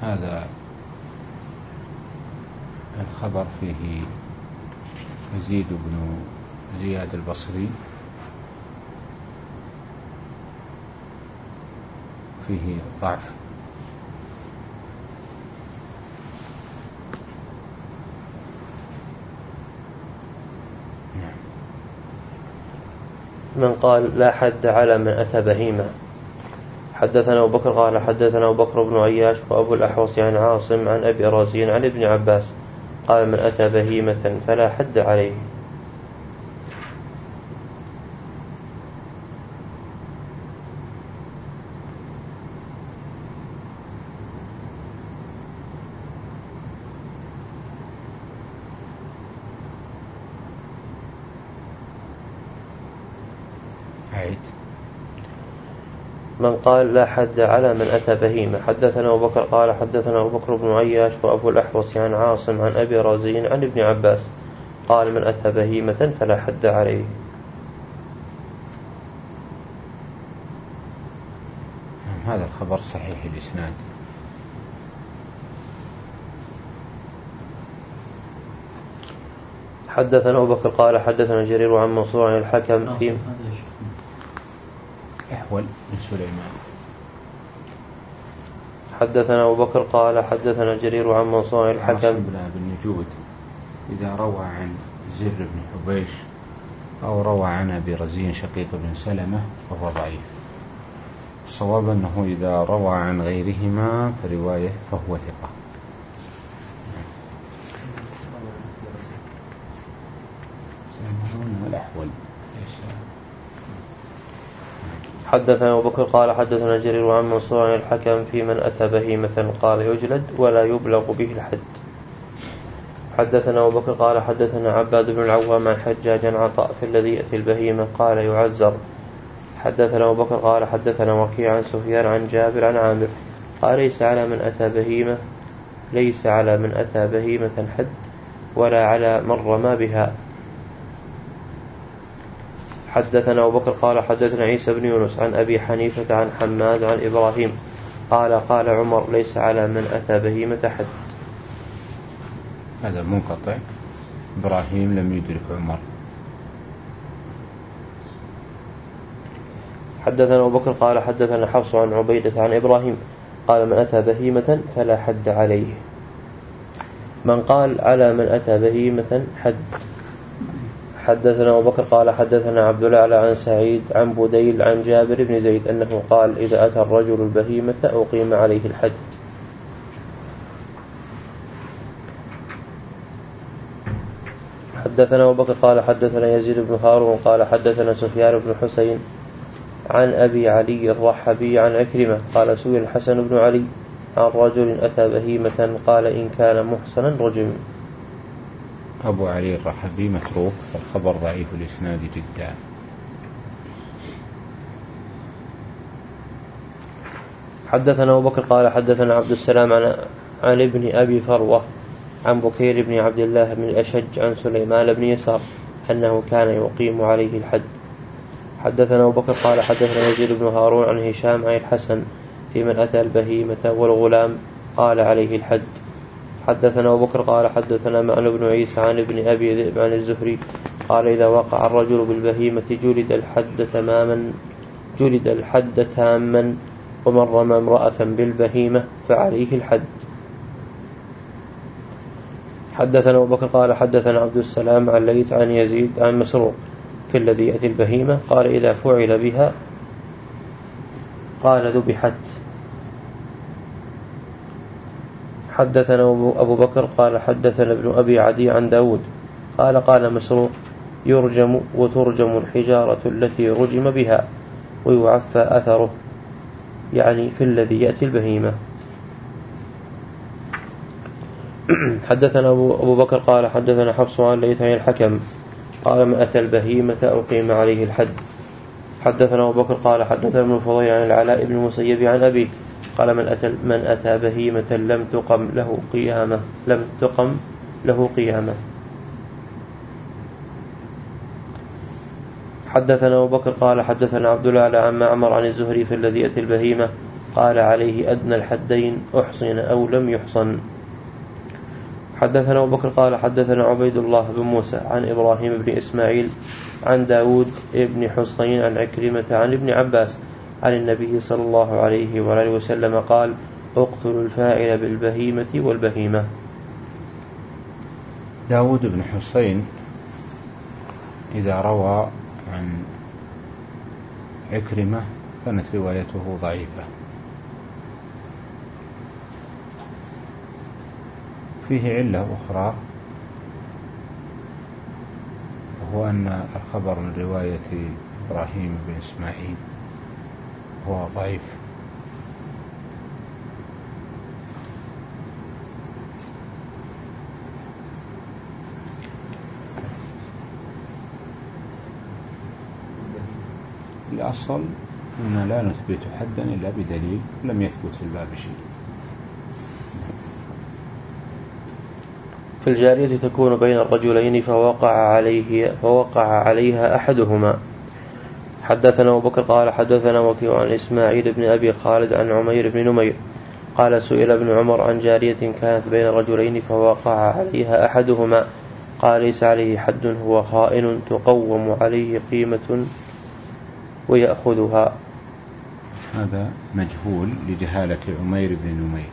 هذا الخبر فيه يزيد بن زياد البصري، فيه ضعف. من قال لا حد على من أتى بهيمة. حدثنا أبو بكر قال حدثنا أبو بكر بن عياش وأبو الأحوص عن عاصم عن أبي رازين عن ابن عباس قال من أتى بهيمة فلا حد عليه. من قال لا حد على من أتى بهيمة. حدثنا أبو بكر قال حدثنا أبو بكر بن عياش وأبو الأحوص عن عاصم عن أبي رازين عن ابن عباس قال من أتى بهيمة فلا حد عليه. هذا الخبر صحيح الإسناد. حدثنا أبو بكر قال حدثنا جرير عن منصور عن الحكم في أحول من سليمان. حدثنا أبو بكر قال حدثنا جرير عن منصور عن الحكم بن نجود إذا روى عن زر بن حبيش أو روى عن أبي رزين شقيق بن سلمة فهو ضعيف. الصواب أنه إذا روى عن غيرهما فرواية فهو ثقة. الأحول. حدثنا أبو بكر قال حدثنا جرير عن منصور عن الحكم في من أتى بهيمة قال يجلد ولا يبلغ به الحد. حدثنا أبو بكر قال حدثنا عباد بن العوام عن حجاج عن عطاء في الذي يأتي البهيمة قال يعزر. حدثنا أبو بكر قال حدثنا وكيع عن سفيان عن جابر عن عامر قال ليس على من أتى بهيمة ليس على من أتى بهيمة حد ولا على من رمى بها. حدثنا أبو بكر قال حدثنا عيسى بن يونس عن أبي حنيفة عن حماد عن إبراهيم قال قال عمر ليس على من أتى بهيمة حد. هذا منقطع. إبراهيم لم يدرك عمر. حدثنا أبو بكر قال حدثنا حفص عن عبيدة عن إبراهيم قال من أتى بهيمة فلا حد عليه. من قال على من أتى بهيمة حد. حدثنا أبو بكر قال حدثنا عبد الأعلى عن سعيد عن بديل عن جابر بن زيد أنه قال إذا أتى الرجل البهيمة أقيم عليه الحد. حدثنا أبو بكر قال حدثنا يزيد بن هارون قال حدثنا سفيان بن حسين عن أبي علي الرحبي عن عكرمة قال سئل الحسن بن علي عن رجل أتى بهيمة قال إن كان محصنا رجم. أبو علي الرحبي متروك فالخبر ضعيف الإسناد جدا. حدثنا أبو بكر قال حدثنا عبد السلام عن, عن ابن أبي فروة عن بكير بن عبد الله بن الأشج عن سليمان بن يسار أنه كان يقيم عليه الحد. حدثنا أبو بكر قال حدثنا يزيد بن هارون عن هشام عن الحسن في من أتى البهيمة والغلام قال عليه الحد. حدثنا أبو بكر قال حدثنا معن بن عيسى عن ابن أبي ذئب عن الزهري قال إذا وقع الرجل بالبهيمة جلد الحد تماما جلد الحد تاما ومن رمى امرأة بالبهيمة فعليه الحد. حدثنا أبو بكر قال حدثنا عبد السلام عن ليث عن يزيد عن مسروق في الذي يأتي البهيمة قال إذا فعل بها قال ذبحت. حدثنا أبو بكر قال حدثنا ابن أبي عدي عن داود قال قال مسروق يرجم وترجم الحجارة التي رجم بها ويعفى أثره يعني في الذي يأتي البهيمة. حدثنا أبو بكر قال حدثنا حفص عن ليث عن الحكم قال من أتى البهيمة أقيم عليه الحد. حدثنا أبو بكر قال حدثنا ابن الفضيل عن العلاء بن المسيب عن أبيه قال من أتى, من أتى بهيمة لم تقم له قيامة لم تقم له قيامة. حدثنا أبو بكر قال حدثنا عبد الأعلى عن معمر عن الزهري في الذي يأتي البهيمة قال عليه أدنى الحدين أحصن أو لم يحصن. حدثنا أبو بكر قال حدثنا عبيد الله بن موسى عن إبراهيم بن إسماعيل عن داود بن حسين عن عكرمة عن ابن عباس عن النبي صلى الله عليه وآله وسلم قال اقتلوا الفاعل بالبهيمة والبهيمة. داود بن حسين إذا روى عن عكرمة كانت روايته ضعيفة، فيه علة أخرى وهو أن الخبر من رواية إبراهيم بن إسماعيل هو ضعيف. الأصل أننا لا نثبت حدا إلا بدليل، لم يثبت في الباب شيء. في الجارية تكون بين الرجلين فوقع عليه فوقع عليها أحدهما. حدثنا أبو بكر قال حدثنا وكيع عن إسماعيل بن أبي خالد عن عمير بن نمير قال سئل ابن عمر عن جارية كانت بين رجلين فوقع عليها أحدهما قال ليس عليه حد، هو خائن تقوم عليه قيمة ويأخذها. هذا مجهول لجهالة عمير بن نمير.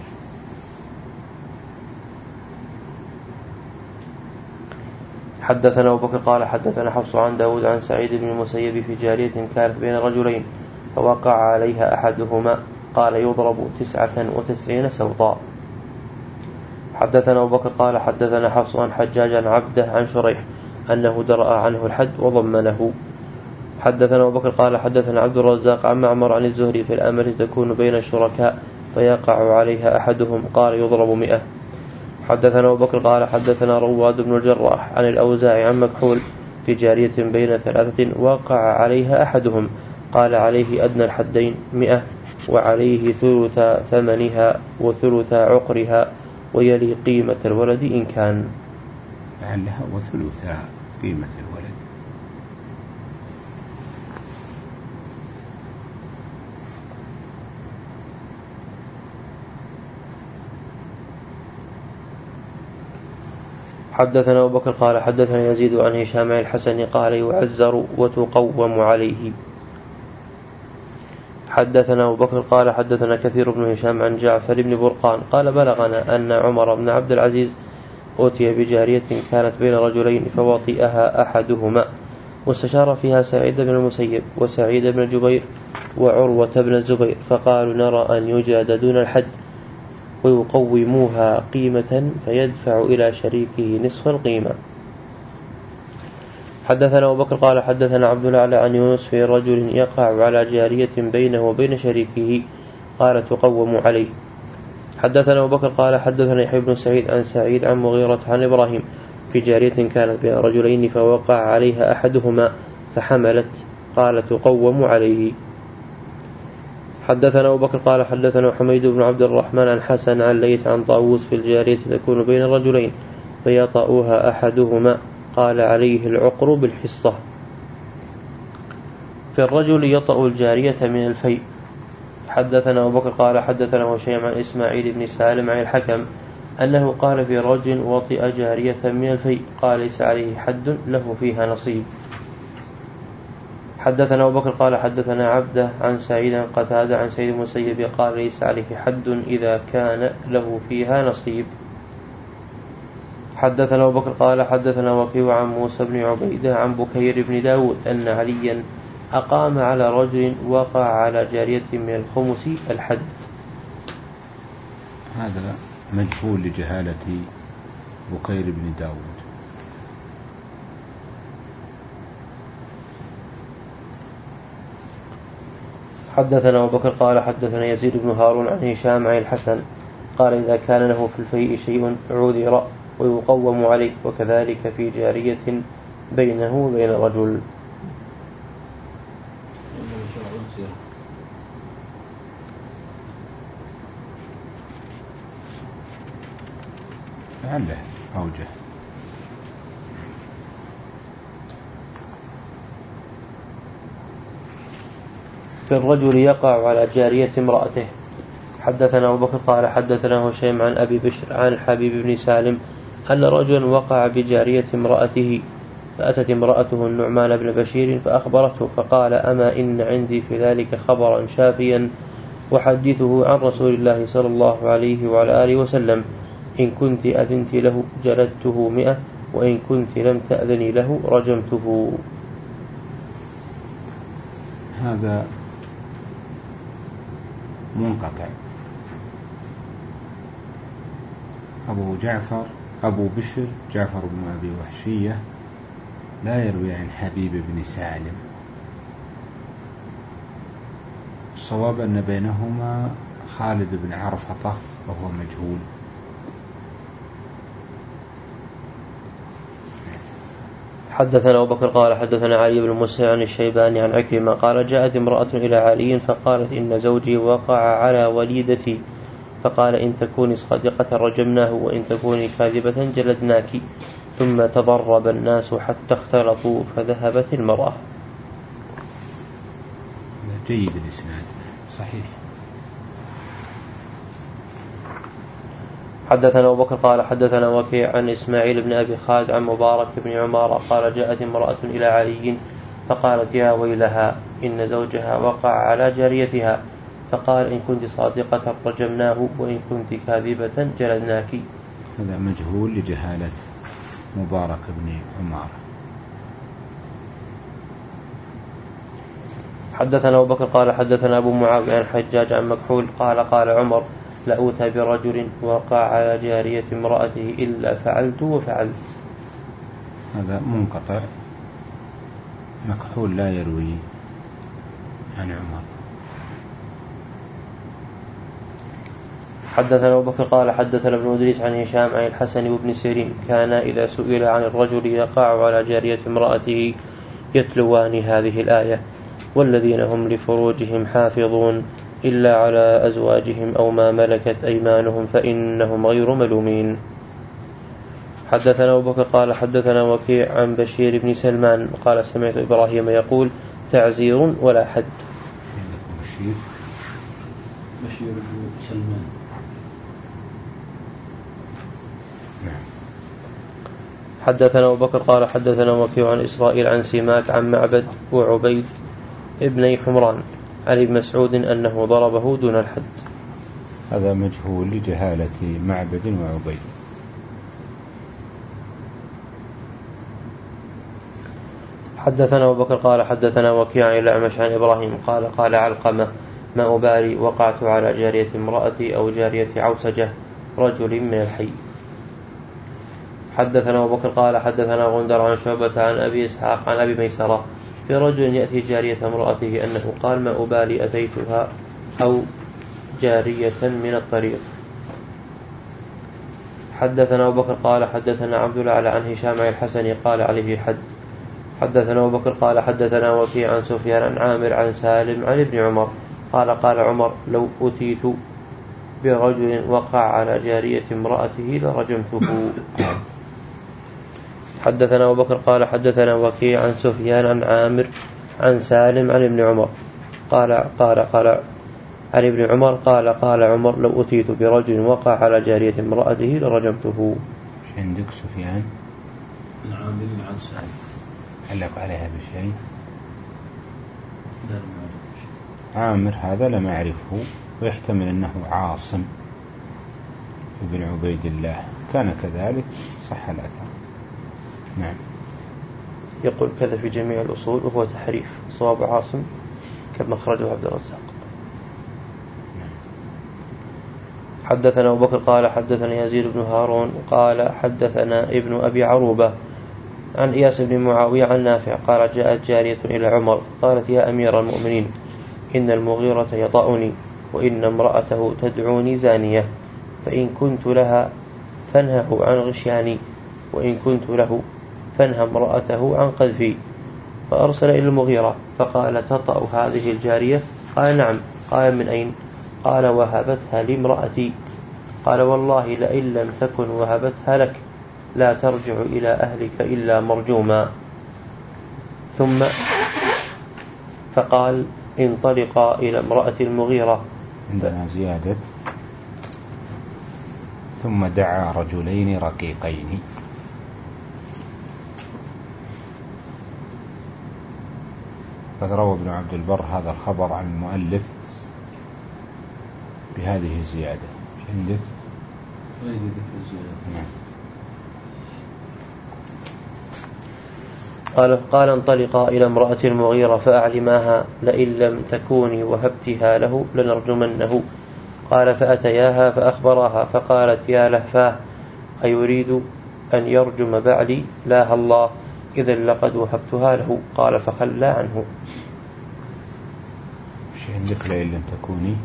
حدثنا أبو بكر قال حدثنا حفص عن داود عن سعيد بن المسيب في جارية كانت بين رجلين فوقع عليها أحدهما قال يضرب تسعة وتسعين سوطا. حدثنا أبو بكر قال حدثنا حفص عن حجاج عن عبده عن شريح أنه درأ عنه الحد وضمنه. حدثنا أبو بكر قال حدثنا عبد الرزاق عن معمر عن الزهري في الأمر تكون بين الشركاء فيقع عليها أحدهم قال يضرب مئة. حدثنا أبو بكر قال حدثنا رواد بن الجراح عن الأوزاعي عن مكحول في جارية بين ثلاثة وقع عليها أحدهم قال عليه أدنى الحدين مئة وعليه ثلث ثمنها وثلث عقرها ويلي قيمة الولد إن كان. لعلها وثلث قيمة الولد. حدثنا أبو بكر قال حدثنا يزيد عن هشام عن الحسن قال يعزر وتقوم عليه. حدثنا أبو بكر قال حدثنا كثير بن هشام عن جعفر بن برقان قال بلغنا أن عمر بن عبد العزيز أوتي بجارية كانت بين رجلين فوطئها أحدهما واستشار فيها سعيد بن المسيب وسعيد بن الجبير وعروة بن الزبير فقالوا نرى أن يجاد دون الحد ويقوموها قيمة فيدفع إلى شريكه نصف القيمة. حدثنا أبو بكر قال حدثنا عبد الأعلى عن يونس في رجل يقع على جارية بينه وبين شريكه قال تقوم عليه. حدثنا أبو بكر قال حدثنا يحيى بن سعيد عن سعيد عن مغيرة عن إبراهيم في جارية كانت بين رجلين فوقع عليها أحدهما فحملت قال تقوم عليه. حدثنا أبو بكر قال حدثنا حميد بن عبد الرحمن عن حسن عن ليث عن طاووس في الجارية تكون بين الرجلين فيطأها أحدهما قال عليه العقر بالحصة. في الرجل يطأ الجارية من الفيء. حدثنا أبو بكر قال حدثنا هشيم عن إسماعيل بن سالم عن الحكم أنه قال في رجل وطئ جارية من الفيء قال ليس عليه حد له فيها نصيب. حدثنا أبو بكر قال حدثنا عبده عن سعيد قتادة عن سيد المسيب قال ليس عليه حد إذا كان له فيها نصيب. حدثنا أبو بكر قال حدثنا وكيع عن موسى بن عبيدة عن بكير بن داود أن عليا أقام على رجل وقع على جارية من الخمس الحد. هذا مجهول لجهالة بكير بن داود. حدثنا أبو بكر قال حدثنا يزيد بن هارون عن هشام عن الحسن قال إذا كان له في الفيء شيء عذر ويقوم عليه وكذلك في جارية بينه وبين رجل. لعله أوجه. في الرجل يقع على جارية امرأته حدثنا أبو بكر قال حدثنا هشيم عن أبي بشر عن الحبيب بن سالم أن رجلا وقع بجارية امرأته فأتت امرأته النعمان بن بشير فأخبرته فقال أما إن عندي في ذلك خبرا شافيا وحدثه عن رسول الله صلى الله عليه وعلى آله وسلم إن كنت أذنت له جلدته مئة وإن كنت لم تأذني له رجمته. هذا منقطع. أبو جعفر أبو بشر جعفر بن أبي وحشية لا يروي عن حبيب بن سالم. الصواب أن بينهما خالد بن عرفطة وهو مجهول. حدثنا أبو بكر قال حدثنا علي بن موسى عن الشيباني عن عكرمة قال جاءت امرأة إلى علي فقالت إن زوجي وقع على وليدتي فقال إن تكوني صادقة رجمناه وإن تكوني كاذبة جلدناك. ثم تضرب الناس حتى اختلطوا فذهبت المرأة. جيد الإسناد صحيح. حدثنا أبو بكر قال حدثنا وكيع عن إسماعيل بن أبي خالد عن مبارك بن عمارة قال جاءت امرأة إلى علي فقالت يا ويلها إن زوجها وقع على جاريتها فقال إن كنت صادقة رجمناه وإن كنت كاذبة جلدناك. هذا مجهول لجهالة مبارك بن عمارة. حدثنا أبو بكر قال حدثنا أبو معاوية عن حجاج عن مكحول قال قال عمر لأوتى برجل وقع على جارية امرأته إلا فعلت وفعلت. هذا منقطع. مكحول لا يروي عن عمر. حدثنا أبو بكر قال حدثنا ابن إدريس عن هشام عن الحسن وابن سيرين كان إذا سئل عن الرجل يقع على جارية امرأته يتلوان هذه الآية والذين هم لفروجهم حافظون إلا على أزواجهم أو ما ملكت أيمانهم فإنهم غير ملومين. حدثنا أبو بكر قال حدثنا وكيع عن بشير بن سلمان قال سمعت إبراهيم يقول تعزير ولا حد. بشير بشير بن سلمان. حدثنا أبو بكر قال حدثنا وكيع عن إسرائيل عن سماك عن معبد وعبيد ابني حمران عن ابن مسعود أنه ضربه دون الحد. هذا مجهول لجهالة معبد وعبيد. حدثنا أبو بكر قال حدثنا وكيع عن الأعمش عن إبراهيم قال قال علقمة ما أبالي وقعت على جارية امرأتي أو جارية عوسجة رجل من الحي. حدثنا أبو بكر قال حدثنا غندر عن شعبة عن أبي إسحاق عن أبي ميسرة في رجل يأتي جارية امرأته أنه قال ما أبالي أتيتها أو جارية من الطريق. حدثنا أبو بكر قال حدثنا عبد الأعلى عن هشام عن الحسن قال عليه حد. حدثنا أبو بكر قال حدثنا وكيع عن سفيان عن عامر عن سالم عن ابن عمر قال قال عمر لو أتيت برجل وقع على جارية امرأته لرجمته. حدثنا أبو بكر قال حدثنا وكيع عن سفيان عن عامر عن سالم عن ابن عمر قال قال قال عن ابن عمر قال قال عمر لو أتيت برجل وقع على جارية امرأته لرجمته. ايش عندك سفيان؟ عامر عن سالم. علق عليها بشيء؟ لا ما أعرف. عامر هذا لم أعرفه ويحتمل أنه عاصم ابن عبيد الله كان كذلك صح الأثر. نعم. يقول كذا في جميع الأصول وهو تحريف صواب عاصم كما أخرجه عبد الرزاق. حدثنا أبو بكر قال حدثنا يزيد بن هارون قال حدثنا ابن أبي عروبة عن إياس بن معاوية عن نافع قال جاءت جارية إلى عمر قالت يا أمير المؤمنين إن المغيرة يطأني وإن امرأته تدعوني زانية فإن كنت لها فانهه عن غشياني وإن كنت له فانهى امرأته عن قذفي. فأرسل إلى المغيرة فقال تطأ هذه الجارية؟ قال نعم. قال من أين؟ قال وهبتها لامرأتي. قال والله لئن لم تكن وهبتها لك لا ترجع إلى أهلك إلا مرجوما. ثم فقال انطلقا إلى امرأة المغيرة عندنا زيادة ثم دعا رجلين رقيقين. قد روى ابن عبد البر هذا الخبر عن المؤلف بهذه الزيادة. عندك؟ نعم. قال قال انطلقا إلى امرأة المغيرة فأعلماها لئن لم تكوني وهبتها له لنرجمنه. قال فأتياها فأخبراها فقالت يا لهفاه أيريد أن يرجم بعلي؟ لا الله إذا لقد وهبتها له. قال فخلى عنه. مش عندك لئن لم تكوني؟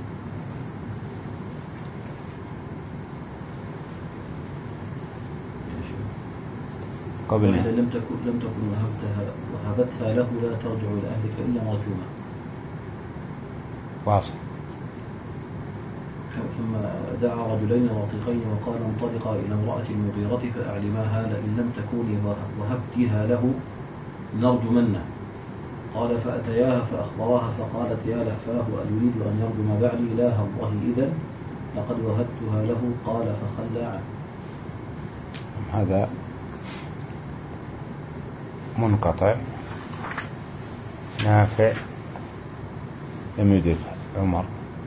قبل لم تكن لم تكن وهبتها وهبتها له لا ترجع إلى أهلك إلا مرجوما. واصل. ثم دعا رجلين رقيقين وقال انطلقا إلى امرأة المغيرة فأعلماها لئن لم تكوني وهبتها له لنرجمنه. قال فأتياها فأخبراها فقالت يا لهفاه أيريد أن يرجم بعلي؟ لا الله إذن لقد وهبتها له. قال فخلى عنه. هذا منقطع. نافع لم يدرك عمر.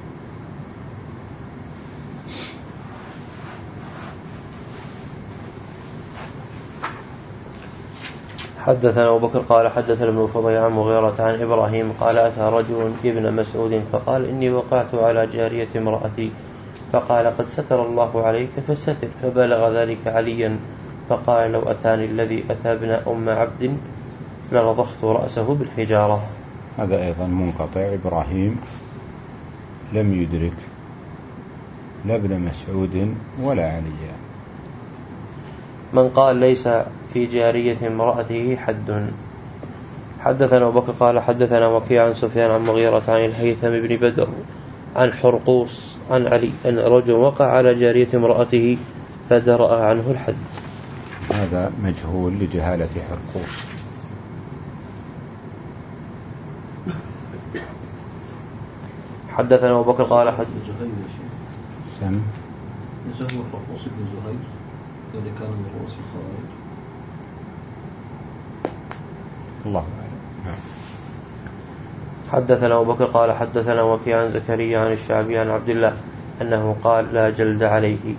حدثنا أبو بكر قال حدثنا ابن فضيل عن مغيرة عن إبراهيم قال أتى رجل ابن مسعود فقال إني وقعت على جارية امرأتي فقال قد ستر الله عليك فاستتر. فبلغ ذلك عليا فقال لو أتاني الذي أتى ابن أم عبد لرضخت رأسه بالحجارة. هذا أيضا منقطع. إبراهيم لم يدرك لا ابن مسعود ولا عليا. من قال ليس في جارية امرأته حد. حدثنا أبو بكر قال حدثنا وكيع عن سفيان عن مغيرة عن الهيثم بن بدر عن حرقوس عن علي أن رجل وقع على جارية امرأته فدرأ عنه الحد. هذا مجهول لجهالة حرقوس. حدثنا أبو بكر قال حدثنا سم نزه حرقوس بن زهير الذي كان من رؤوس الخوارج. الله أعلم. حدثنا أبو بكر قال حدثنا وكيع عن زكريا عن الشعبي عن عبد الله أنه قال لا جلد عليه.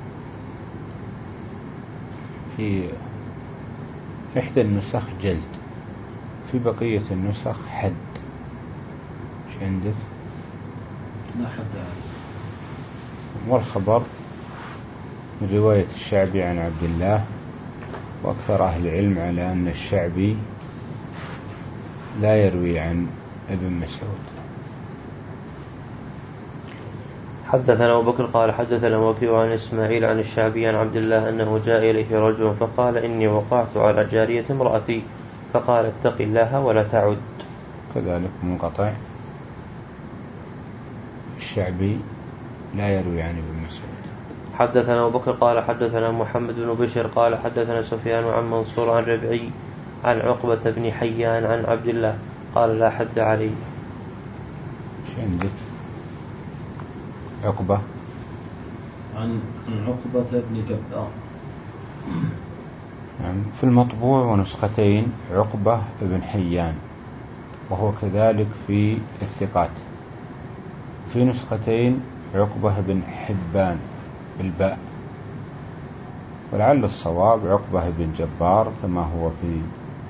في إحدى النسخ جلد، في بقية النسخ حد. ايش عندك؟ لا حد عليه. والخبر من رواية الشعبي عن عبد الله، وأكثر أهل العلم على أن الشعبي لا يروي عن ابن مسعود. حدثنا أبو بكر قال حدثنا وكيع عن إسماعيل عن الشعبي عن عبد الله أنه جاء إليه رجل فقال إني وقعت على جارية امرأتي فقال اتق الله ولا تعد. كذلك منقطع. الشعبي لا يروي عن ابن مسعود. حدثنا أبو بكر قال حدثنا محمد بن بشر قال حدثنا سفيان عن منصور عن ربعي عن عقبة بن حيان عن عبد الله قال لا حد علي. ايش عندك؟ عقبة عن عقبة بن جبار. نعم. في المطبوع ونسختين عقبة بن حيان، وهو كذلك في الثقات. في نسختين عقبة بن حبان بالباء، ولعل الصواب عقبة بن جبار كما هو في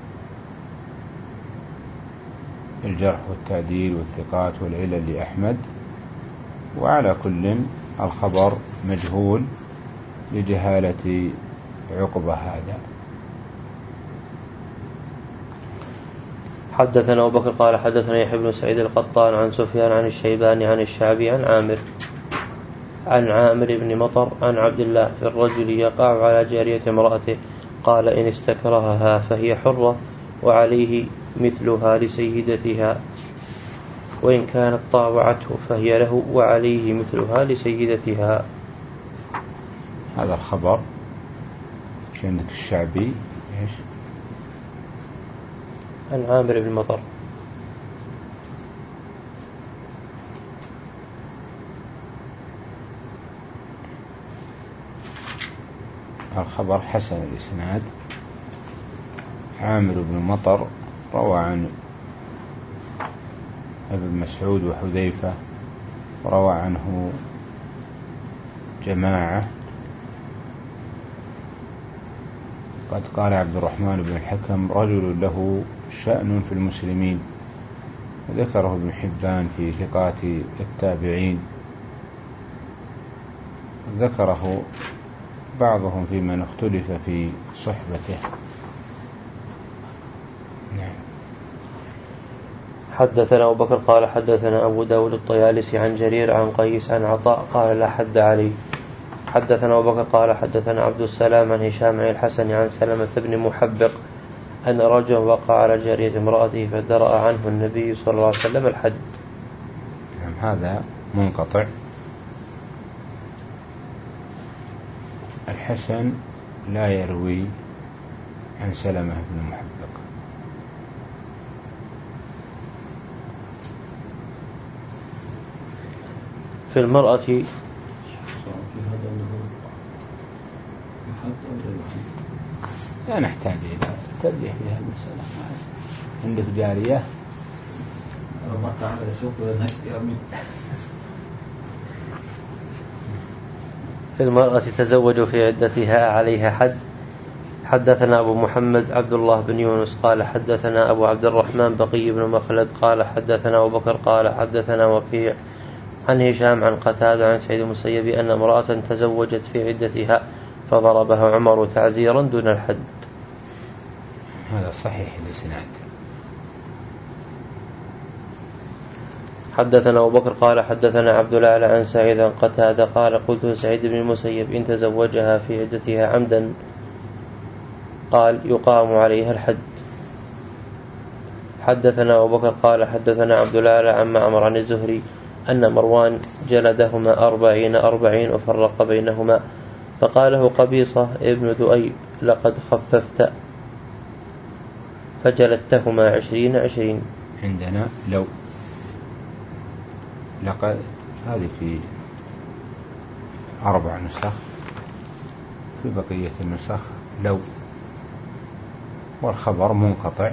الجرح والتعديل والثقات والعلل لأحمد. وعلى كل الخبر مجهول لجهالة عقبة هذا. حدثنا أبو بكر قال حدثنا يحيى بن سعيد القطان عن سفيان عن الشيباني عن الشعبي عن عامر عن عامر بن مطر عن عبد الله في الرجل يقع على جارية امرأته قال إن استكرهها فهي حرة وعليه مثلها لسيدتها، وإن كانت طاوعته فهي له وعليه مثلها لسيدتها. هذا الخبر عندك الشعبي إيش؟ عن عامر بن مطر. الخبر حسن الإسناد. عامر بن مطر روى عن ابن مسعود وحذيفة، روى عنه جماعة. قد قال عبد الرحمن بن الحكم رجل له شأن في المسلمين، وذكره ابن حبان في ثقات التابعين، ذكره بعضهم في من اختلف في صحبته. نعم. حدثنا أبو بكر قال حدثنا أبو داود الطيالسي عن جرير عن قيس عن عطاء قال لا حد علي. حدثنا أبو بكر قال حدثنا عبد السلام عن هشام عن الحسن عن سلمة بن محبق أن رجلا وقع على جارية امرأته فدرأ عنه النبي صلى الله عليه وسلم الحد. نعم. هذا منقطع. الحسن لا يروي عن سلمة بن محبق. في المرأة لا نحتاج إلى تبديح في هذه المسألة. عندك جارية ما تعمل سوق ولا نشأ. في المرأة تزوج في عدتها عليها حد. حدثنا أبو محمد عبد الله بن يونس قال حدثنا أبو عبد الرحمن بقي بن مخلد قال حدثنا أبو بكر قال حدثنا وكيع عن هشام عن قتادة عن سعيد المسيب أن امرأة تزوجت في عدتها فضربها عمر تعزيرا دون الحد. هذا صحيح الإسناد. حدثنا أبو بكر قال حدثنا عبد الأعلى عن سعيد عن قتادة قال قلت سعيد بن المسيب إن تزوجها في عدتها عمدا قال يقام عليها الحد. حدثنا أبو بكر قال حدثنا عبد الأعلى عن معمر عن الزهري أن مروان جلدهما أربعين أربعين وفرق بينهما فقاله قبيصة ابن ذؤيب لقد خففت فجلدتهما عشرين عشرين. عندنا لو لقد هذه في أربع نسخ، في بقية النسخ لو، والخبر منقطع.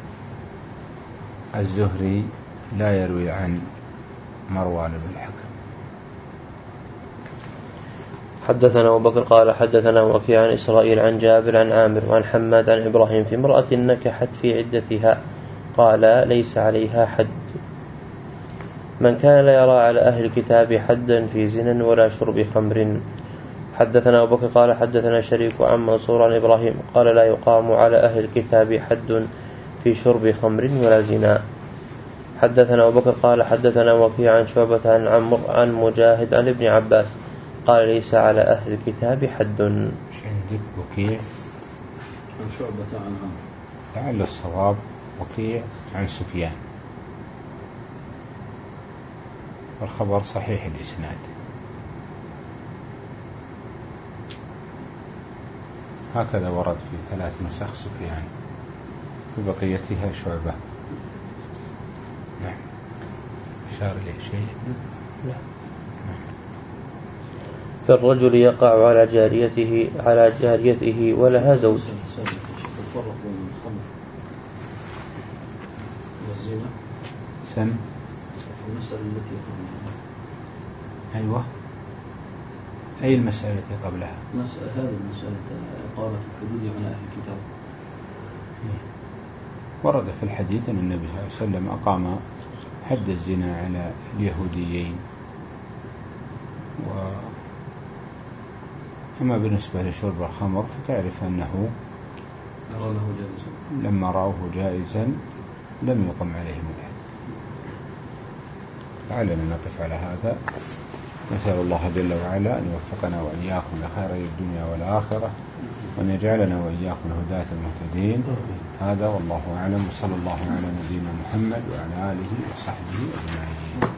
الزهري لا يروي عن مروان بن الحكم. حدثنا أبو بكر قال حدثنا وكيع عن إسرائيل عن جابر عن عامر وعن حماد عن إبراهيم في امرأة نكحت في عدتها قال ليس عليها حد. من كان لا يرى على أهل الكتاب حدا في زنا ولا شرب خمر. حدثنا أبو بكر قال حدثنا شريك عن منصور عن إبراهيم قال لا يقام على أهل الكتاب حد في شرب خمر ولا زنا. حدثنا أبو بكر قال حدثنا وكيع عن شعبة عن عمرو عن مجاهد عن ابن عباس قال ليس على أهل الكتاب حد. ايش عندك؟ وكيع عن شعبة عن عمرو. لعل الصواب وكيع عن سفيان، والخبر صحيح الإسناد. هكذا ورد في ثلاث نسخ سفيان، في بقيتها شعبة. نعم. أشار إليه شيء؟ لا. فالرجل يقع على جاريته على جاريته ولها زوج. سن المسألة التي قبلها. أيوة. أي المسألة التي قبلها؟ مسألة هذه المسألة إقامة الحدود على أهل الكتاب. ورد في الحديث أن النبي صلى الله عليه وسلم أقام حد الزنا على اليهوديين. و أما بالنسبة لشرب الخمر فتعرف أنه لما رأوه جائزا لم يقم عليهم الحد. لعلنا نقف على هذا. نسأل الله جل وعلا أن يوفقنا وإياكم لخير الدنيا والآخرة، وأن يجعلنا وإياكم هداة المهتدين. هذا والله أعلم، وصلى الله على نبينا محمد وعلى آله وصحبه أجمعين.